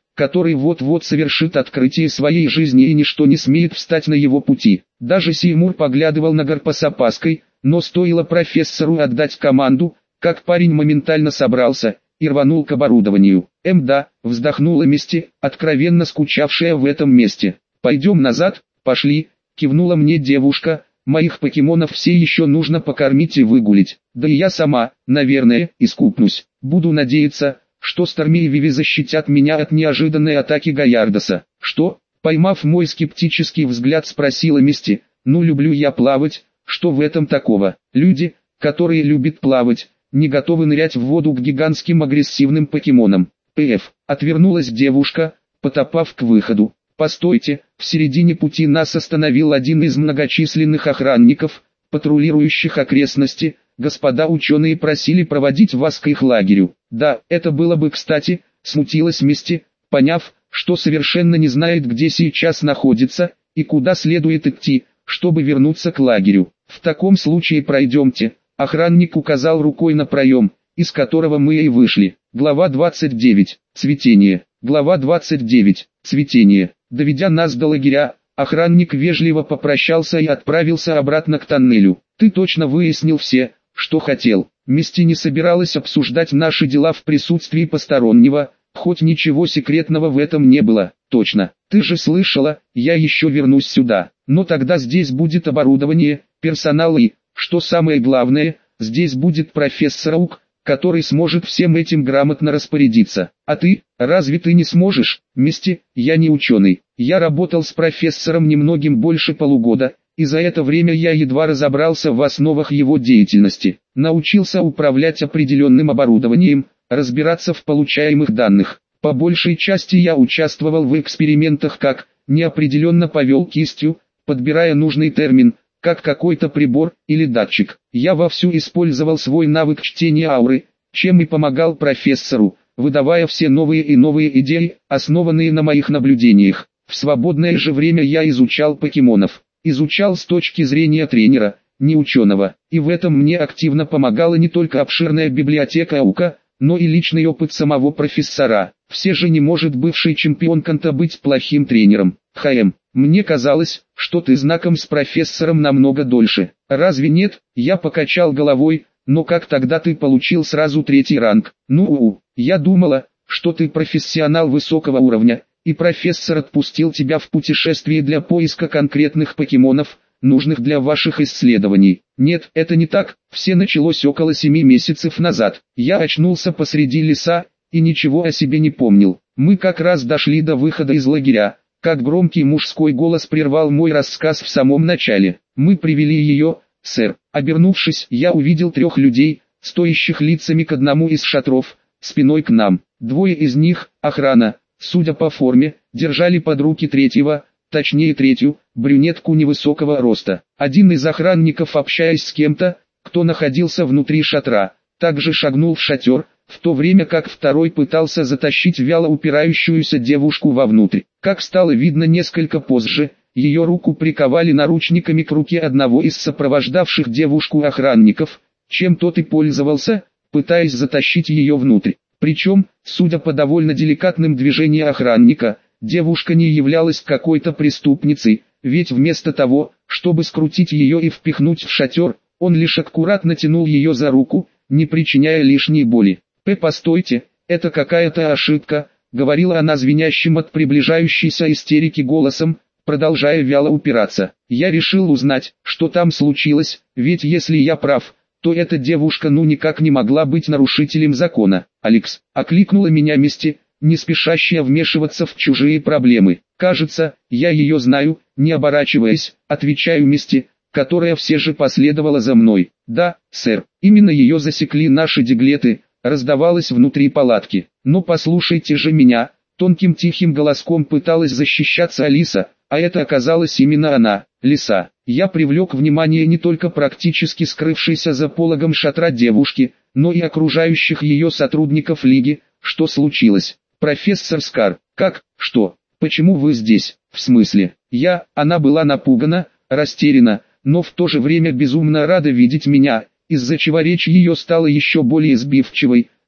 который вот-вот совершит открытие своей жизни и ничто не смеет встать на его пути. Даже Сеймур поглядывал на Гарпа с опаской, но стоило профессору отдать команду, как парень моментально собрался и рванул к оборудованию. Да, вздохнула Мисти, откровенно скучавшая в этом месте. «Пойдем назад, пошли», кивнула мне девушка, «моих покемонов все еще нужно покормить и выгулить, да и я сама, наверное, искупнусь. Буду надеяться, что Старми и Виви защитят меня от неожиданной атаки Гаярдоса». «Что?» Поймав мой скептический взгляд, спросила Мисти. «Ну, люблю я плавать, что в этом такого? Люди, которые любят плавать, не готовы нырять в воду к гигантским агрессивным покемонам». Отвернулась девушка, потопав к выходу. «Постойте», в середине пути нас остановил один из многочисленных охранников, патрулирующих окрестности. «Господа ученые просили проводить вас к их лагерю». «Да, это было бы кстати», смутилась Мисти, поняв, что совершенно не знает, где сейчас находится, и куда следует идти, чтобы вернуться к лагерю. «В таком случае пройдемте», охранник указал рукой на проем, из которого мы и вышли. Глава 29. Цветение. Глава 29. Цветение. Доведя нас до лагеря, охранник вежливо попрощался и отправился обратно к тоннелю. «Ты точно выяснил все, что хотел?» Мисти не собиралась обсуждать наши дела в присутствии постороннего, хоть ничего секретного в этом не было. «Точно, ты же слышала, я еще вернусь сюда, но тогда здесь будет оборудование, персонал и, что самое главное, здесь будет профессор Аук, который сможет всем этим грамотно распорядиться. А ты, разве ты не сможешь?» «Мисти, я не ученый, я работал с профессором немногим больше полугода, и за это время я едва разобрался в основах его деятельности. Научился управлять определенным оборудованием, разбираться в получаемых данных. По большей части я участвовал в экспериментах как, неопределенно повел кистью, подбирая нужный термин, как какой-то прибор или датчик. Я вовсю использовал свой навык чтения ауры, чем и помогал профессору, выдавая все новые и новые идеи, основанные на моих наблюдениях. В свободное же время я изучал покемонов. Изучал с точки зрения тренера, не ученого, и в этом мне активно помогала не только обширная библиотека Аука, но и личный опыт самого профессора. Все же не может бывший чемпион Канта быть плохим тренером. Мне казалось, что ты знаком с профессором намного дольше. Разве нет? Я покачал головой, но как тогда ты получил сразу 3-й ранг? Я думала, что ты профессионал высокого уровня, и профессор отпустил тебя в путешествие для поиска конкретных покемонов, нужных для ваших исследований. Нет, это не так, все началось около 7 месяцев назад. Я очнулся посреди леса, и ничего о себе не помнил. Мы как раз дошли до выхода из лагеря, как громкий мужской голос прервал мой рассказ в самом начале. «Мы привели ее, сэр». Обернувшись, я увидел 3 людей, стоящих лицами к одному из шатров, спиной к нам. 2 из них, охрана, судя по форме, держали под руки 3-го, точнее 3-ю, брюнетку невысокого роста. Один из охранников, общаясь с кем-то, кто находился внутри шатра, также шагнул в шатер, в то время как 2-й пытался затащить вяло упирающуюся девушку вовнутрь. Как стало видно несколько позже, ее руку приковали наручниками к руке одного из сопровождавших девушку охранников, чем тот и пользовался, пытаясь затащить ее внутрь. Причем, судя по довольно деликатным движениям охранника, девушка не являлась какой-то преступницей, ведь вместо того, чтобы скрутить ее и впихнуть в шатер, он лишь аккуратно тянул ее за руку, не причиняя лишней боли. «Постойте, это какая-то ошибка», — говорила она звенящим от приближающейся истерики голосом, продолжая вяло упираться. «Я решил узнать, что там случилось, ведь если я прав, то эта девушка никак не могла быть нарушителем закона». «Алекс», — окликнула меня Мисти, не спешащая вмешиваться в чужие проблемы. «Кажется, я ее знаю», — не оборачиваясь, отвечаю Мисти, которая все же последовала за мной. «Да, сэр, именно ее засекли наши диглеты», — раздавалось внутри палатки. «Но послушайте же меня», — тонким тихим голоском пыталась защищаться Алиса, а это оказалась именно она, Лиса. Я привлек внимание не только практически скрывшейся за пологом шатра девушки, но и окружающих ее сотрудников Лиги. «Что случилось?» «Профессор Скар, как, что, почему вы здесь?» «В смысле?» Она была напугана, растеряна, но в то же время безумно рада видеть меня, из-за чего речь ее стала еще более сбивчивой.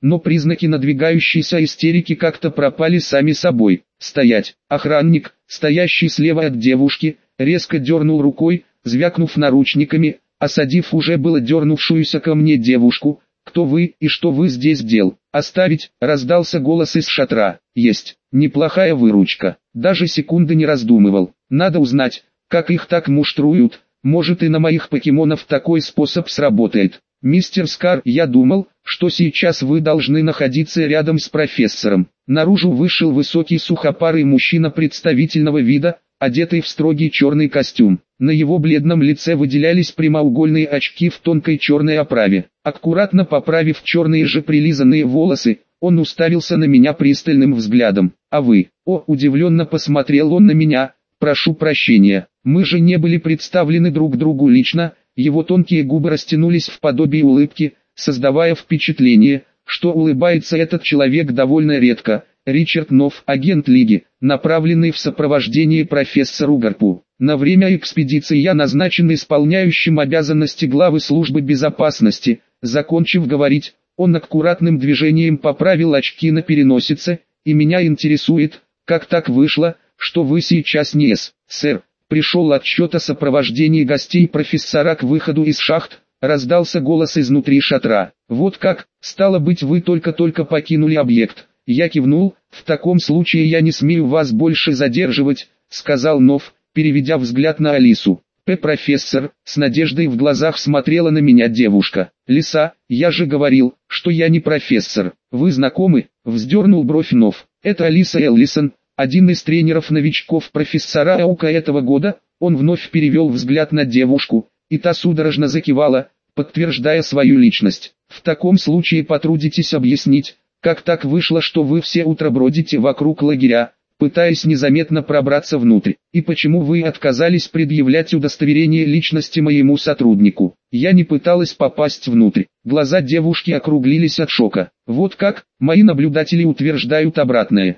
но признаки надвигающейся истерики как-то пропали сами собой. «Стоять!» Охранник, стоящий слева от девушки, резко дернул рукой, звякнув наручниками, осадив уже было дернувшуюся ко мне девушку. «Кто вы и что вы здесь дел?» «Оставить!» — раздался голос из шатра. «Есть! Неплохая выручка!» Даже секунды не раздумывал. «Надо узнать, как их так муштруют, может и на моих покемонов такой способ сработает». «Мистер Скар, я думал, что сейчас вы должны находиться рядом с профессором». Наружу вышел высокий сухопарый мужчина представительного вида, одетый в строгий черный костюм. На его бледном лице выделялись прямоугольные очки в тонкой черной оправе. Аккуратно поправив черные же прилизанные волосы, он уставился на меня пристальным взглядом. «А вы?» «О!» — удивленно посмотрел он на меня. «Прошу прощения, мы же не были представлены друг другу лично». Его тонкие губы растянулись в подобие улыбки, создавая впечатление, что улыбается этот человек довольно редко. Ричард Нов, агент Лиги, направленный в сопровождении профессору Гарпу. На время экспедиции я назначен исполняющим обязанности главы службы безопасности. Закончив говорить, он аккуратным движением поправил очки на переносице, и меня интересует, как так вышло, что вы сейчас не сэр. Пришел отчет о сопровождении гостей профессора к выходу из шахт, раздался голос изнутри шатра. «Вот как, стало быть вы только-только покинули объект». Я кивнул. «В таком случае я не смею вас больше задерживать», — сказал Нов, переведя взгляд на Алису. «Профессор», — с надеждой в глазах смотрела на меня девушка. «Лиса, я же говорил, что я не профессор. Вы знакомы?» — вздернул бровь Нов. «Это Алиса Эллисон, один из тренеров новичков профессора Аука этого года». Он вновь перевел взгляд на девушку, и та судорожно закивала, подтверждая свою личность. «В таком случае потрудитесь объяснить, как так вышло, что вы все утро бродите вокруг лагеря, пытаясь незаметно пробраться внутрь, и почему вы отказались предъявлять удостоверение личности моему сотруднику?» Я не пыталась попасть внутрь. Глаза девушки округлились от шока. «Вот как, мои наблюдатели утверждают обратное».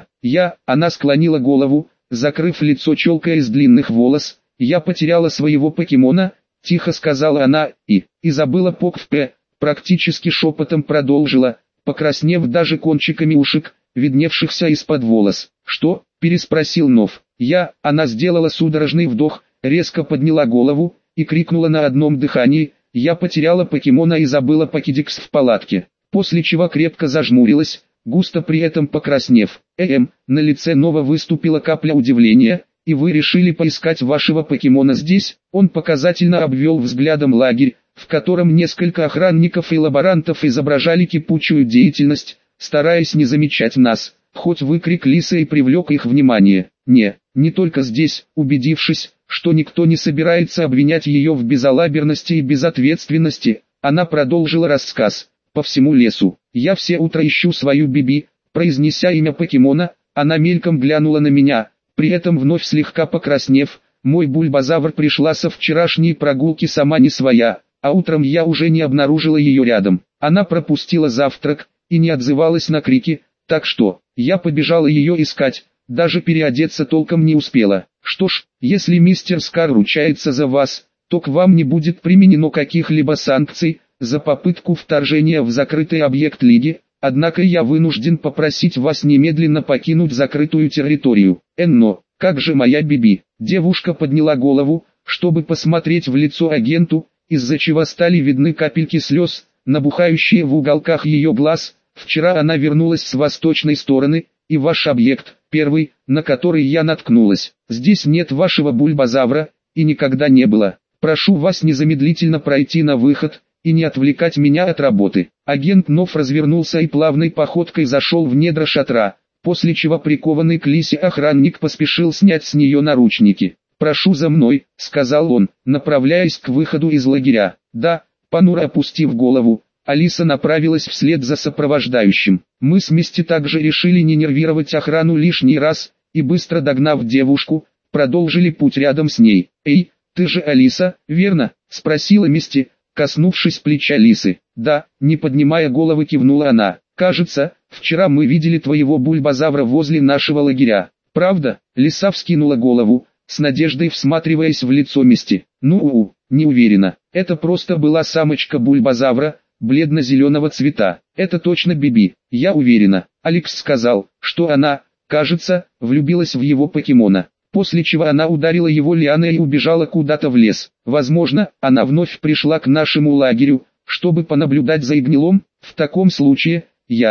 Она склонила голову, закрыв лицо челкой из длинных волос. «Я потеряла своего покемона», — тихо сказала она, и забыла ПОК-ФП, практически шепотом продолжила, покраснев даже кончиками ушек, видневшихся из-под волос. «Что?» — переспросил Нов. Она сделала судорожный вдох, резко подняла голову и крикнула на одном дыхании: «Я потеряла покемона и забыла покедикс в палатке», после чего крепко зажмурилась, густо при этом покраснев. На лице Нова выступила капля удивления. «И вы решили поискать вашего покемона здесь?» Он показательно обвел взглядом лагерь, в котором несколько охранников и лаборантов изображали кипучую деятельность, стараясь не замечать нас. Хоть выкрик Лисы и привлек их внимание. Не только здесь. Убедившись, что никто не собирается обвинять ее в безалаберности и безответственности, она продолжила рассказ. «По всему лесу. Я все утро ищу свою Биби». Произнеся имя покемона, она мельком глянула на меня, при этом вновь слегка покраснев. «Мой бульбазавр пришла со вчерашней прогулки сама не своя, а утром я уже не обнаружила ее рядом. Она пропустила завтрак и не отзывалась на крики, так что я побежала ее искать, даже переодеться толком не успела. Что ж, если мистер Скар ручается за вас, то к вам не будет применено каких-либо санкций за попытку вторжения в закрытый объект Лиги, однако я вынужден попросить вас немедленно покинуть закрытую территорию». «Но, как же моя Биби?» Девушка подняла голову, чтобы посмотреть в лицо агенту, из-за чего стали видны капельки слез, набухающие в уголках ее глаз. «Вчера она вернулась с восточной стороны, и ваш объект, первый, на который я наткнулась. Здесь нет вашего бульбазавра, и никогда не было. Прошу вас незамедлительно пройти на выход, и не отвлекать меня от работы». Агент Нов развернулся и плавной походкой зашел в недра шатра, после чего прикованный к Лисе охранник поспешил снять с нее наручники. «Прошу за мной», — сказал он, направляясь к выходу из лагеря. «Да», — понуро опустив голову, Алиса направилась вслед за сопровождающим. Мы с Мисти также решили не нервировать охрану лишний раз, и быстро догнав девушку, продолжили путь рядом с ней. «Эй, ты же Алиса, верно?» — спросила Мисти, коснувшись плеча Лисы. «Да», — не поднимая головы кивнула она. «Кажется, вчера мы видели твоего бульбазавра возле нашего лагеря. Правда?» Лиса вскинула голову, с надеждой всматриваясь в лицо Мисти. «Не уверена. Это просто была самочка бульбазавра», бледно-зеленого цвета. Это точно Биби, я уверена. Алекс сказал, что она, кажется, влюбилась в его покемона. После чего она ударила его лианой и убежала куда-то в лес. Возможно, она вновь пришла к нашему лагерю, чтобы понаблюдать за Игнилом. В таком случае,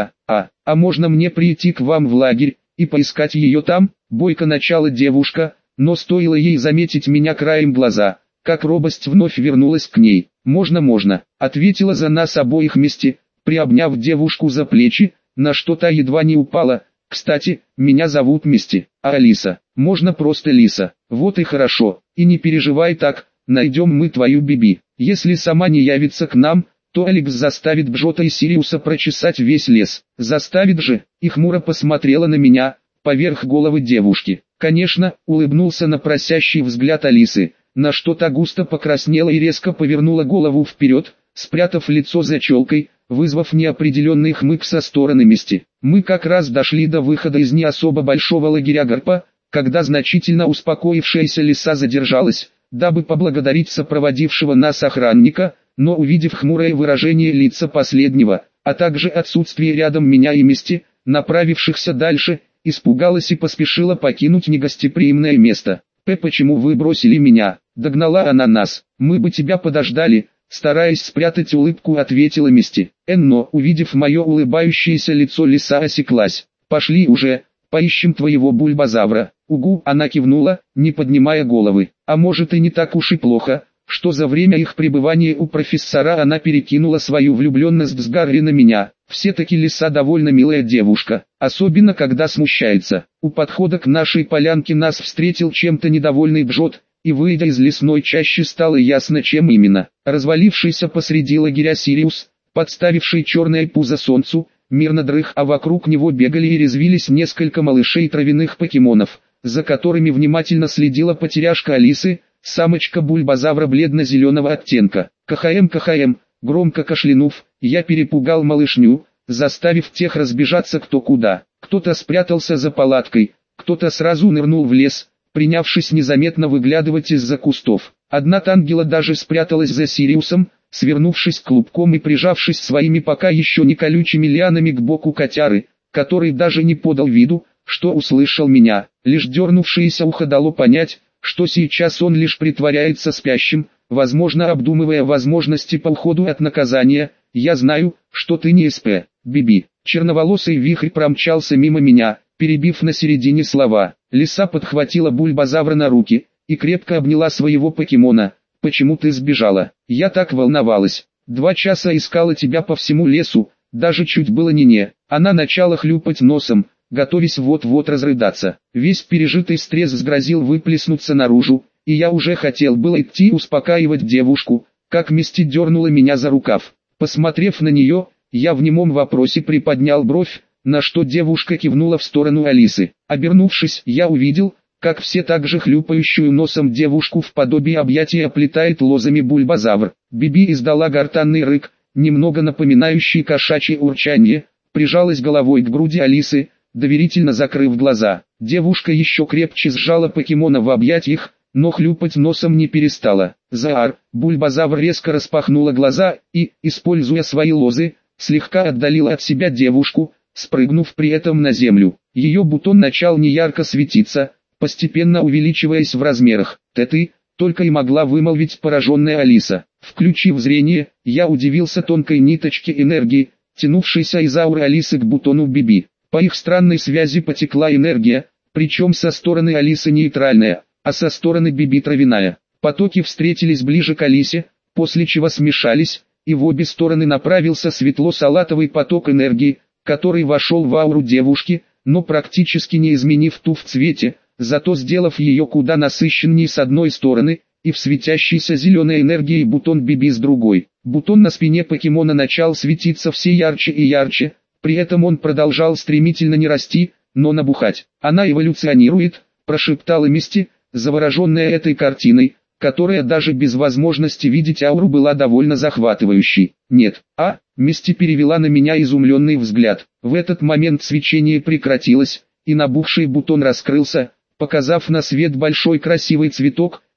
а можно мне прийти к вам в лагерь и поискать ее там? Бойко начала девушка, но стоило ей заметить меня краем глаза, как робость вновь вернулась к ней. «Можно», — ответила за нас обоих Мисти, приобняв девушку за плечи, на что та едва не упала. «Кстати, меня зовут Мисти, а Алиса, можно просто Лиса». «Вот и хорошо, и не переживай так, найдем мы твою Биби. Если сама не явится к нам, то Алекс заставит Бжота и Сириуса прочесать весь лес». «Заставит же», и хмуро посмотрела на меня, поверх головы девушки. «Конечно», улыбнулся на просящий взгляд Алисы, на что та густо покраснела и резко повернула голову вперед, спрятав лицо за челкой, вызвав неопределенный хмык со стороны Мисти. Мы как раз дошли до выхода из не особо большого лагеря Гарпа, когда значительно успокоившаяся лиса задержалась, дабы поблагодарить сопроводившего нас охранника, но увидев хмурое выражение лица последнего, а также отсутствие рядом меня и Мисти, направившихся дальше, испугалась и поспешила покинуть негостеприимное место. «Почему вы бросили меня?» — догнала она нас. «Мы бы тебя подождали», — стараясь спрятать улыбку, ответила Мисти. Но, увидев мое улыбающееся лицо, лиса осеклась. «Пошли уже, поищем твоего бульбазавра». «Угу», — она кивнула, не поднимая головы. «А может и не так уж и плохо, что за время их пребывания у профессора она перекинула свою влюбленность с Гарри на меня. Все-таки лиса довольно милая девушка, особенно когда смущается». У подхода к нашей полянке нас встретил чем-то недовольный Бжот, и выйдя из лесной чащи стало ясно, чем именно. Развалившийся посреди лагеря Сириус, подставивший черное пузо солнцу, мирно дрых, а вокруг него бегали и резвились несколько малышей травяных покемонов, за которыми внимательно следила потеряшка Алисы, самочка бульбазавра бледно-зеленого оттенка. «КХМ», громко кашлянув, я перепугал малышню, заставив тех разбежаться кто куда. Кто-то спрятался за палаткой, кто-то сразу нырнул в лес, принявшись незаметно выглядывать из-за кустов. Одна тангела даже спряталась за Сириусом, свернувшись клубком и прижавшись своими пока еще не колючими лианами к боку котяры, который даже не подал виду, что услышал меня. Лишь дернувшееся ухо дало понять, что сейчас он лишь притворяется спящим, возможно обдумывая возможности по уходу от наказания. «Я знаю, что ты не СП, Биби». Черноволосый вихрь промчался мимо меня, перебив на середине слова. Лиса подхватила бульбазавра на руки и крепко обняла своего покемона. «Почему ты сбежала? Я так волновалась. 2 часа искала тебя по всему лесу, даже чуть было не». Она начала хлюпать носом, готовясь вот-вот разрыдаться. Весь пережитый стресс сгрозил выплеснуться наружу, и я уже хотел было идти успокаивать девушку, как Мисти дернула меня за рукав. Посмотрев на нее, я в немом вопросе приподнял бровь, на что девушка кивнула в сторону Алисы. Обернувшись, я увидел, как все так же хлюпающую носом девушку в подобии объятия оплетает лозами бульбазавр. Биби издала гортанный рык, немного напоминающий кошачье урчание, прижалась головой к груди Алисы, доверительно закрыв глаза. Девушка еще крепче сжала покемона в объятиях, но хлюпать носом не перестала. Заар, бульбазавр резко распахнула глаза и, используя свои лозы, слегка отдалила от себя девушку, спрыгнув при этом на землю. Ее бутон начал неярко светиться, постепенно увеличиваясь в размерах. «Ты», только и могла вымолвить пораженная Алиса. Включив зрение, я удивился тонкой ниточке энергии, тянувшейся из ауры Алисы к бутону Биби. По их странной связи потекла энергия, причем со стороны Алисы нейтральная, а со стороны Биби травяная. Потоки встретились ближе к Алисе, после чего смешались, и в обе стороны направился светло-салатовый поток энергии, который вошел в ауру девушки, но практически не изменив ту в цвете, зато сделав ее куда насыщеннее с одной стороны, и в светящейся зеленой энергией бутон Биби с другой. Бутон на спине покемона начал светиться все ярче и ярче, при этом он продолжал стремительно не расти, но набухать. «Она эволюционирует», – прошептала Мисти, завороженная этой картиной, которая даже без возможности видеть ауру была довольно захватывающей. «Нет, Мисти перевела на меня изумленный взгляд. В этот момент свечение прекратилось, и набухший бутон раскрылся, показав на свет большой красивый цветок,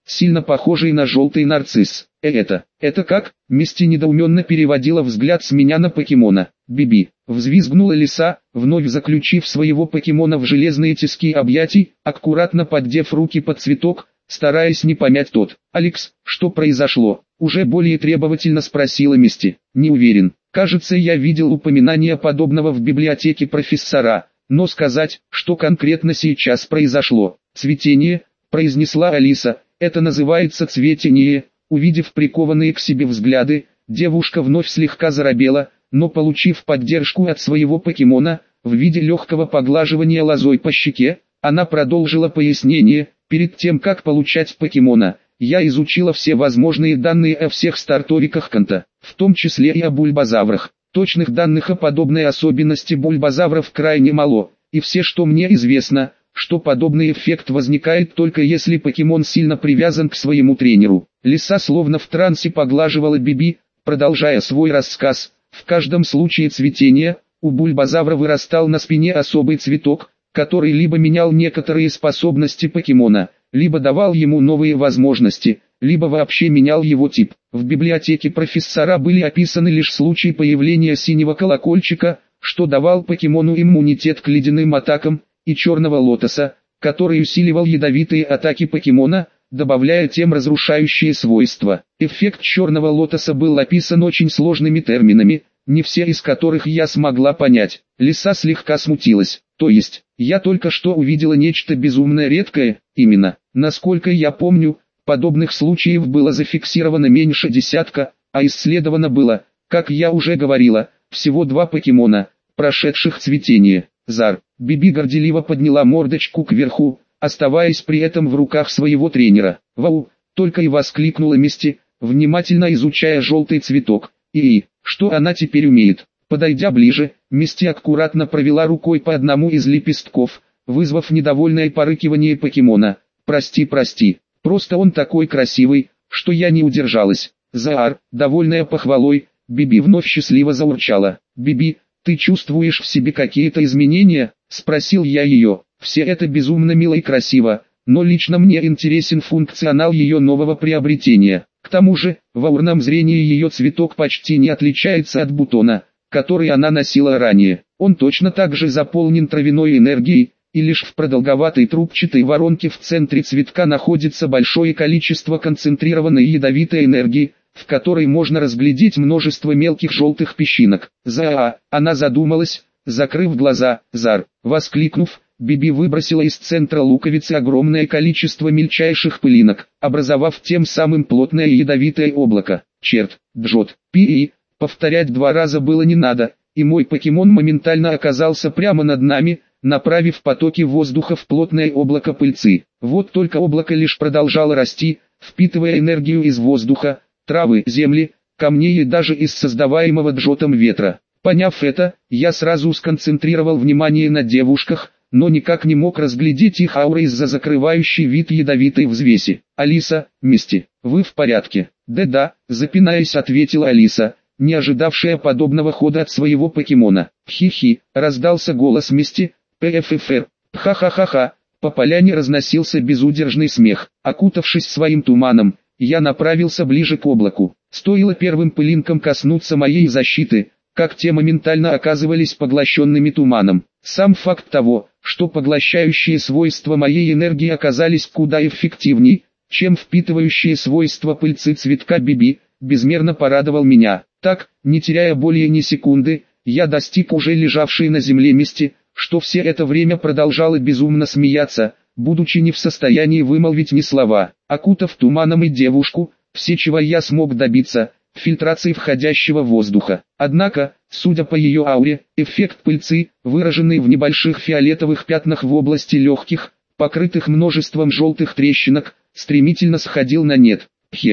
сильно похожий на желтый нарцисс. Это как? Мисти недоуменно переводила взгляд с меня на покемона. Биби, взвизгнула лиса, вновь заключив своего покемона в железные тиски объятий, аккуратно поддев руки под цветок, стараясь не помять тот. «Алекс, что произошло?» Уже более требовательно спросила Мисти. «Не уверен. Кажется, я видел упоминание подобного в библиотеке профессора, но сказать, что конкретно сейчас произошло». «Цветение», произнесла Алиса, «это называется цветение». Увидев прикованные к себе взгляды, девушка вновь слегка заробела, но получив поддержку от своего покемона, в виде легкого поглаживания лозой по щеке, она продолжила пояснение. «Перед тем как получать покемона, я изучила все возможные данные о всех старториках Канта, в том числе и о бульбазаврах. Точных данных о подобной особенности бульбазавров крайне мало, и все, что мне известно, что подобный эффект возникает только если покемон сильно привязан к своему тренеру». Лиса словно в трансе поглаживала Биби, продолжая свой рассказ. В каждом случае цветения, у бульбазавра вырастал на спине особый цветок, который либо менял некоторые способности покемона, либо давал ему новые возможности, либо вообще менял его тип. В библиотеке профессора были описаны лишь случаи появления синего колокольчика, что давал покемону иммунитет к ледяным атакам, и черного лотоса, который усиливал ядовитые атаки покемона, добавляя тем разрушающие свойства. Эффект черного лотоса был описан очень сложными терминами, не все из которых я смогла понять. Лиса слегка смутилась. То есть, я только что увидела нечто безумно редкое, именно. Насколько я помню, подобных случаев было зафиксировано меньше десятка, а исследовано было, как я уже говорила, всего 2 покемона, прошедших цветение. Зар. Биби горделиво подняла мордочку кверху, оставаясь при этом в руках своего тренера. «Вау!» — только и воскликнула Мисти, внимательно изучая желтый цветок. «И что она теперь умеет?» Подойдя ближе, Мисти аккуратно провела рукой по одному из лепестков, вызвав недовольное порыкивание покемона. «Прости, просто он такой красивый, что я не удержалась». Заар, довольная похвалой, Биби вновь счастливо заурчала. «Биби, ты чувствуешь в себе какие-то изменения?» — спросил я ее. «Все это безумно мило и красиво, но лично мне интересен функционал ее нового приобретения. К тому же, в аурном зрении ее цветок почти не отличается от бутона, который она носила ранее. Он точно так же заполнен травяной энергией, и лишь в продолговатой трубчатой воронке в центре цветка находится большое количество концентрированной ядовитой энергии, в которой можно разглядеть множество мелких желтых песчинок». Она задумалась, закрыв глаза. «Зар!» воскликнув, Биби выбросила из центра луковицы огромное количество мельчайших пылинок, образовав тем самым плотное ядовитое облако. «Черт, Джот, Пи!» Повторять 2 раза было не надо, и мой покемон моментально оказался прямо над нами, направив потоки воздуха в плотное облако пыльцы. Вот только облако лишь продолжало расти, впитывая энергию из воздуха, травы, земли, камней и даже из создаваемого Джотом ветра. Поняв это, я сразу сконцентрировал внимание на девушках, но никак не мог разглядеть их ауры из-за закрывающей вид ядовитой взвеси. «Алиса, Мисти, вы в порядке?» «Да», запинаясь, ответила Алиса, не ожидавшая подобного хода от своего покемона. «Хи-хи», раздался голос Мисти, «ПФФР, ха-ха-ха-ха». По поляне разносился безудержный смех. Окутавшись своим туманом, я направился ближе к облаку. Стоило первым пылинкам коснуться моей защиты, как те моментально оказывались поглощенными туманом. Сам факт того, что поглощающие свойства моей энергии оказались куда эффективней, чем впитывающие свойства пыльцы цветка Биби, безмерно порадовал меня. Так, не теряя более ни секунды, я достиг уже лежавшей на земле Мисти, что все это время продолжала безумно смеяться, будучи не в состоянии вымолвить ни слова. Окутав туманом и девушку, все, чего я смог добиться, фильтрации входящего воздуха. Однако, судя по ее ауре, эффект пыльцы, выраженный в небольших фиолетовых пятнах в области легких, покрытых множеством желтых трещинок, стремительно сходил на нет.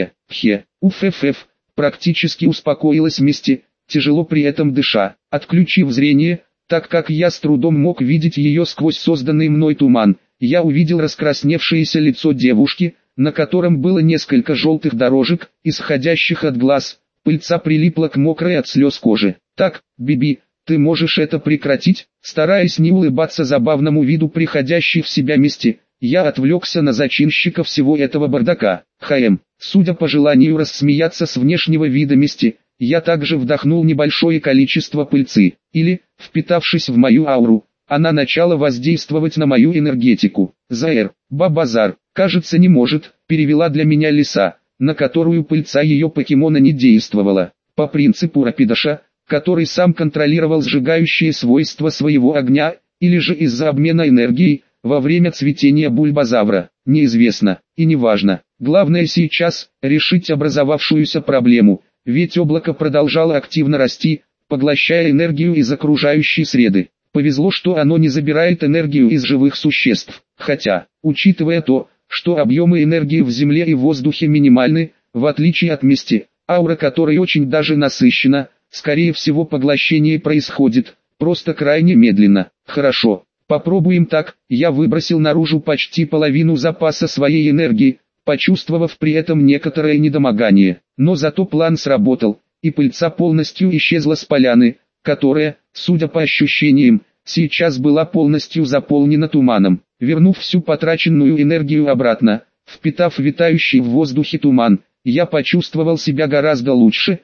Уффф, практически успокоилась Мисти, тяжело при этом дыша. Отключив зрение, так как я с трудом мог видеть ее сквозь созданный мной туман, я увидел раскрасневшееся лицо девушки, на котором было несколько желтых дорожек, исходящих от глаз. Пыльца прилипла к мокрой от слез коже. «Так, Биби, ты можешь это прекратить?» Стараясь не улыбаться забавному виду приходящей в себя Мисти, я отвлекся на зачинщика всего этого бардака. Судя по желанию рассмеяться с внешнего вида Мисти, я также вдохнул небольшое количество пыльцы, или, впитавшись в мою ауру, она начала воздействовать на мою энергетику. Бабазар, кажется не может, перевела для меня лиса, на которую пыльца ее покемона не действовала. По принципу Рапидаша, который сам контролировал сжигающие свойства своего огня, или же из-за обмена энергией, во время цветения бульбазавра, неизвестно, и неважно. Главное сейчас, решить образовавшуюся проблему, ведь облако продолжало активно расти, поглощая энергию из окружающей среды. Повезло, что оно не забирает энергию из живых существ, хотя, учитывая то, что объемы энергии в земле и воздухе минимальны, в отличие от Мисти, аура которой очень даже насыщена, скорее всего поглощение происходит, просто крайне медленно. Хорошо, попробуем так. Я выбросил наружу почти половину запаса своей энергии, почувствовав при этом некоторое недомогание, но зато план сработал, и пыльца полностью исчезла с поляны, которая, судя по ощущениям, сейчас была полностью заполнена туманом. Вернув всю потраченную энергию обратно, впитав витающий в воздухе туман, я почувствовал себя гораздо лучше.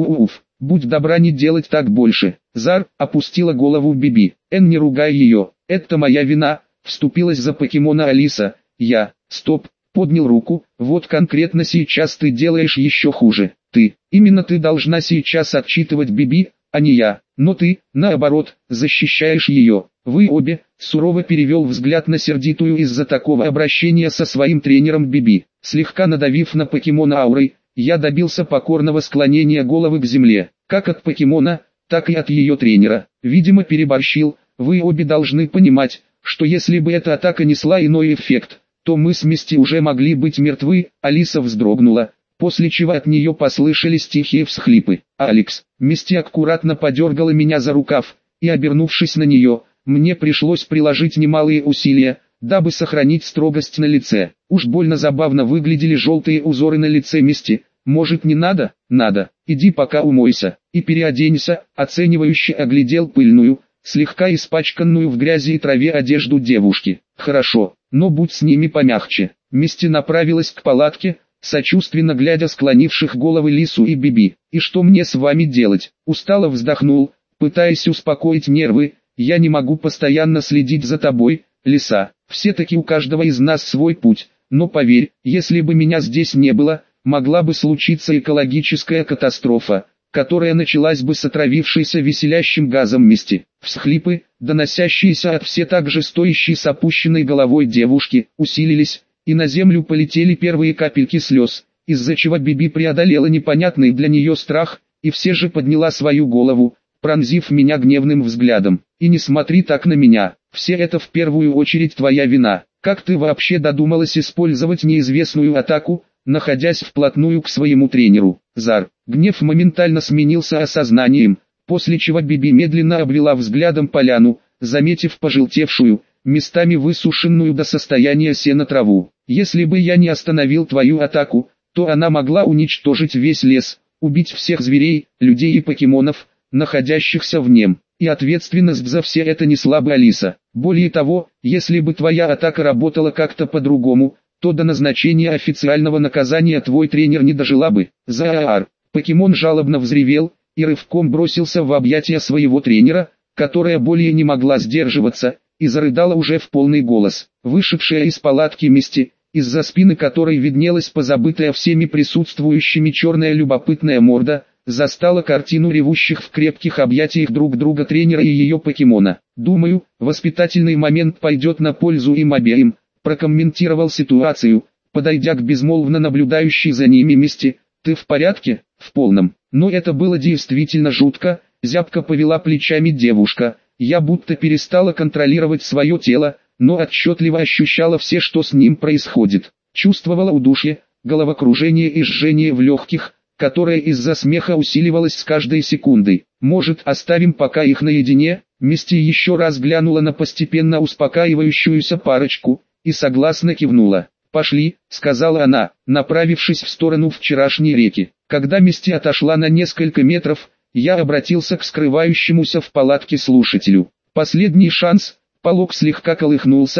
Будь добра не делать так больше. Зар, опустила голову Биби. Не ругай ее, это моя вина, вступилась за покемона Алиса. Стоп, поднял руку, вот конкретно сейчас ты делаешь еще хуже. Именно ты должна сейчас отчитывать Биби, а не я, но ты, наоборот, защищаешь ее. Вы обе, сурово перевел взгляд на сердитую из-за такого обращения со своим тренером Биби. Слегка надавив на покемона аурой, я добился покорного склонения головы к земле, как от покемона, так и от ее тренера. Видимо переборщил, вы обе должны понимать, что если бы эта атака несла иной эффект, то мы с Мисти уже могли быть мертвы. Алиса вздрогнула, после чего от нее послышались тихие всхлипы. Алекс, Мисти аккуратно подергала меня за рукав, и обернувшись на нее, мне пришлось приложить немалые усилия, дабы сохранить строгость на лице. Уж больно забавно выглядели желтые узоры на лице Мисти. Может не надо? Надо. Иди пока умойся и переоденься. Оценивающе оглядел пыльную, слегка испачканную в грязи и траве одежду девушки. Хорошо, но будь с ними помягче. Мисти направилась к палатке, сочувственно глядя склонивших головы Лису и Биби. И что мне с вами делать? Устало вздохнул, пытаясь успокоить нервы. Я не могу постоянно следить за тобой, Лиса. Все-таки у каждого из нас свой путь. Но поверь, если бы меня здесь не было, могла бы случиться экологическая катастрофа, которая началась бы с отравившейся веселящим газом Мисти. Всхлипы, доносящиеся от все так же стоящей с опущенной головой девушки, усилились, и на землю полетели первые капельки слез, из-за чего Биби преодолела непонятный для нее страх, и все же подняла свою голову, пронзив меня гневным взглядом. И не смотри так на меня, все это в первую очередь твоя вина. Как ты вообще додумалась использовать неизвестную атаку, находясь вплотную к своему тренеру? Зар. Гнев моментально сменился осознанием, после чего Биби медленно обвела взглядом поляну, заметив пожелтевшую, местами высушенную до состояния сена траву. Если бы я не остановил твою атаку, то она могла уничтожить весь лес, убить всех зверей, людей и покемонов, находящихся в нем. И ответственность за все это несла бы Алиса. Более того, если бы твоя атака работала как-то по-другому, то до назначения официального наказания твой тренер не дожила бы. Заар. Покемон жалобно взревел, и рывком бросился в объятия своего тренера, которая более не могла сдерживаться, и зарыдала уже в полный голос. Вышедшая из палатки Мисти, из-за спины которой виднелась позабытая всеми присутствующими черная любопытная морда, застала картину ревущих в крепких объятиях друг друга тренера и ее покемона. «Думаю, воспитательный момент пойдет на пользу им обеим», прокомментировал ситуацию, подойдя к безмолвно наблюдающей за ними Мисти. «Ты в порядке?» «В полном». Но это было действительно жутко, зябко повела плечами девушка. Я будто перестала контролировать свое тело, но отчетливо ощущала все, что с ним происходит. Чувствовала удушье, головокружение и жжение в легких, которое из-за смеха усиливалось с каждой секундой. «Может, оставим пока их наедине?» Мисти еще раз глянула на постепенно успокаивающуюся парочку, и согласно кивнула. «Пошли», — сказала она, направившись в сторону вчерашней реки. Когда Мисти отошла на несколько метров, я обратился к скрывающемуся в палатке слушателю. «Последний шанс», — полог слегка колыхнулся,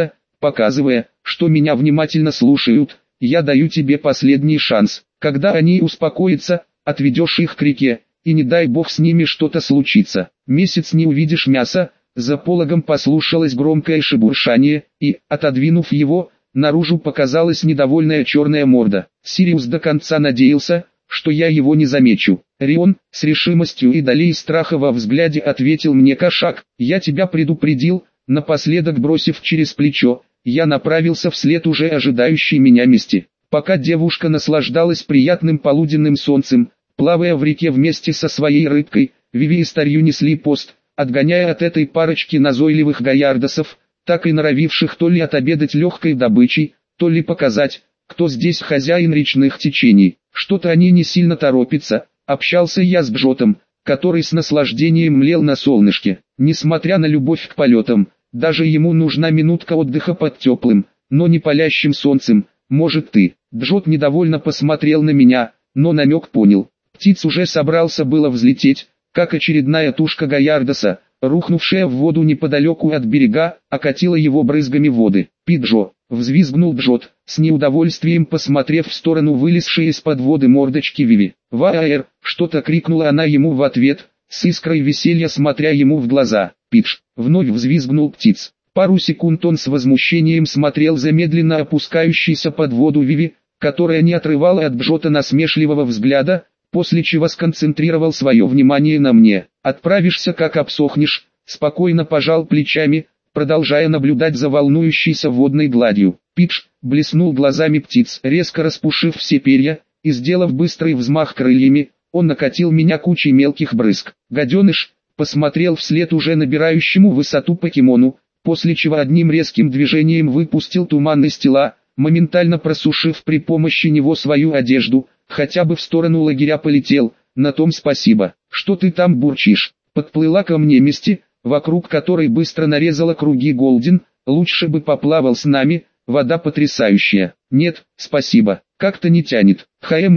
показывая, что меня внимательно слушают. Я даю тебе последний шанс. Когда они успокоятся, отведешь их к реке, и не дай бог с ними что-то случится. Месяц не увидишь мяса. За пологом послушалось громкое шебуршание, и, отодвинув его, наружу показалась недовольная черная морда. Сириус до конца надеялся, что я его не замечу. Рион, с решимостью и долей страха во взгляде ответил мне кошак: «Я тебя предупредил». Напоследок бросив через плечо, я направился вслед уже ожидающей меня мести. Пока девушка наслаждалась приятным полуденным солнцем, плавая в реке вместе со своей рыбкой, Виви и Старью несли пост, отгоняя от этой парочки назойливых гаярдосов, так и норовивших то ли отобедать легкой добычей, то ли показать, кто здесь хозяин речных течений. Что-то они не сильно торопятся. Общался я с Джотом, который с наслаждением млел на солнышке. Несмотря на любовь к полетам, даже ему нужна минутка отдыха под теплым, но не палящим солнцем. Может ты? Джот недовольно посмотрел на меня, но намек понял. Птиц уже собрался было взлететь, как очередная тушка гаярдоса, рухнувшая в воду неподалеку от берега, окатила его брызгами воды. «Пиджо!» — взвизгнул Джот, с неудовольствием посмотрев в сторону вылезшей из-под воды мордочки Виви. «Ваэр!» — что-то крикнула она ему в ответ, с искрой веселья смотря ему в глаза. «Пидж!» — вновь взвизгнул птиц. Пару секунд он с возмущением смотрел за медленно опускающейся под воду Виви, которая не отрывала от Джота насмешливого взгляда, после чего сконцентрировал свое внимание на мне. «Отправишься как обсохнешь», — спокойно пожал плечами, продолжая наблюдать за волнующейся водной гладью. Пидж блеснул глазами птиц, резко распушив все перья, и сделав быстрый взмах крыльями, он накатил меня кучей мелких брызг. Гаденыш посмотрел вслед уже набирающему высоту покемону, после чего одним резким движением выпустил туман из тела, моментально просушив при помощи него свою одежду, хотя бы в сторону лагеря полетел. На том спасибо. Что ты там бурчишь? Подплыла ко мне Мисти, вокруг которой быстро нарезала круги Голден. Лучше бы поплавал с нами, вода потрясающая. Нет, спасибо, как-то не тянет.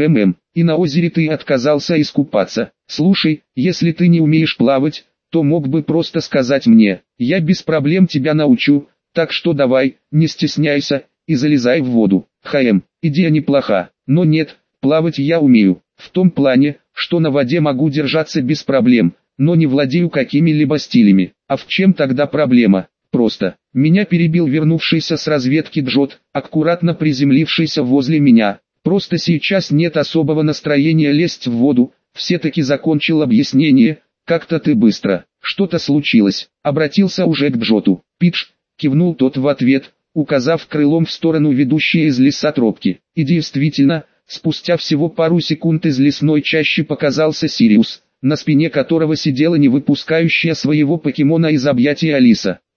И на озере ты отказался искупаться. Слушай, если ты не умеешь плавать, то мог бы просто сказать мне. Я без проблем тебя научу, так что давай, не стесняйся, и залезай в воду. Идея неплоха, но нет, плавать я умею. В том плане, что на воде могу держаться без проблем, но не владею какими-либо стилями. А в чем тогда проблема? Просто. Меня перебил вернувшийся с разведки Джот, аккуратно приземлившийся возле меня. Просто сейчас нет особого настроения лезть в воду. Все-таки закончил объяснение. Как-то ты быстро. Что-то случилось. Обратился уже к Джоту. Пидж, кивнул тот в ответ, указав крылом в сторону ведущей из леса тропки. И действительно, спустя всего пару секунд из лесной чащи показался Сириус, на спине которого сидела не выпускающая своего покемона из объятий Алиса.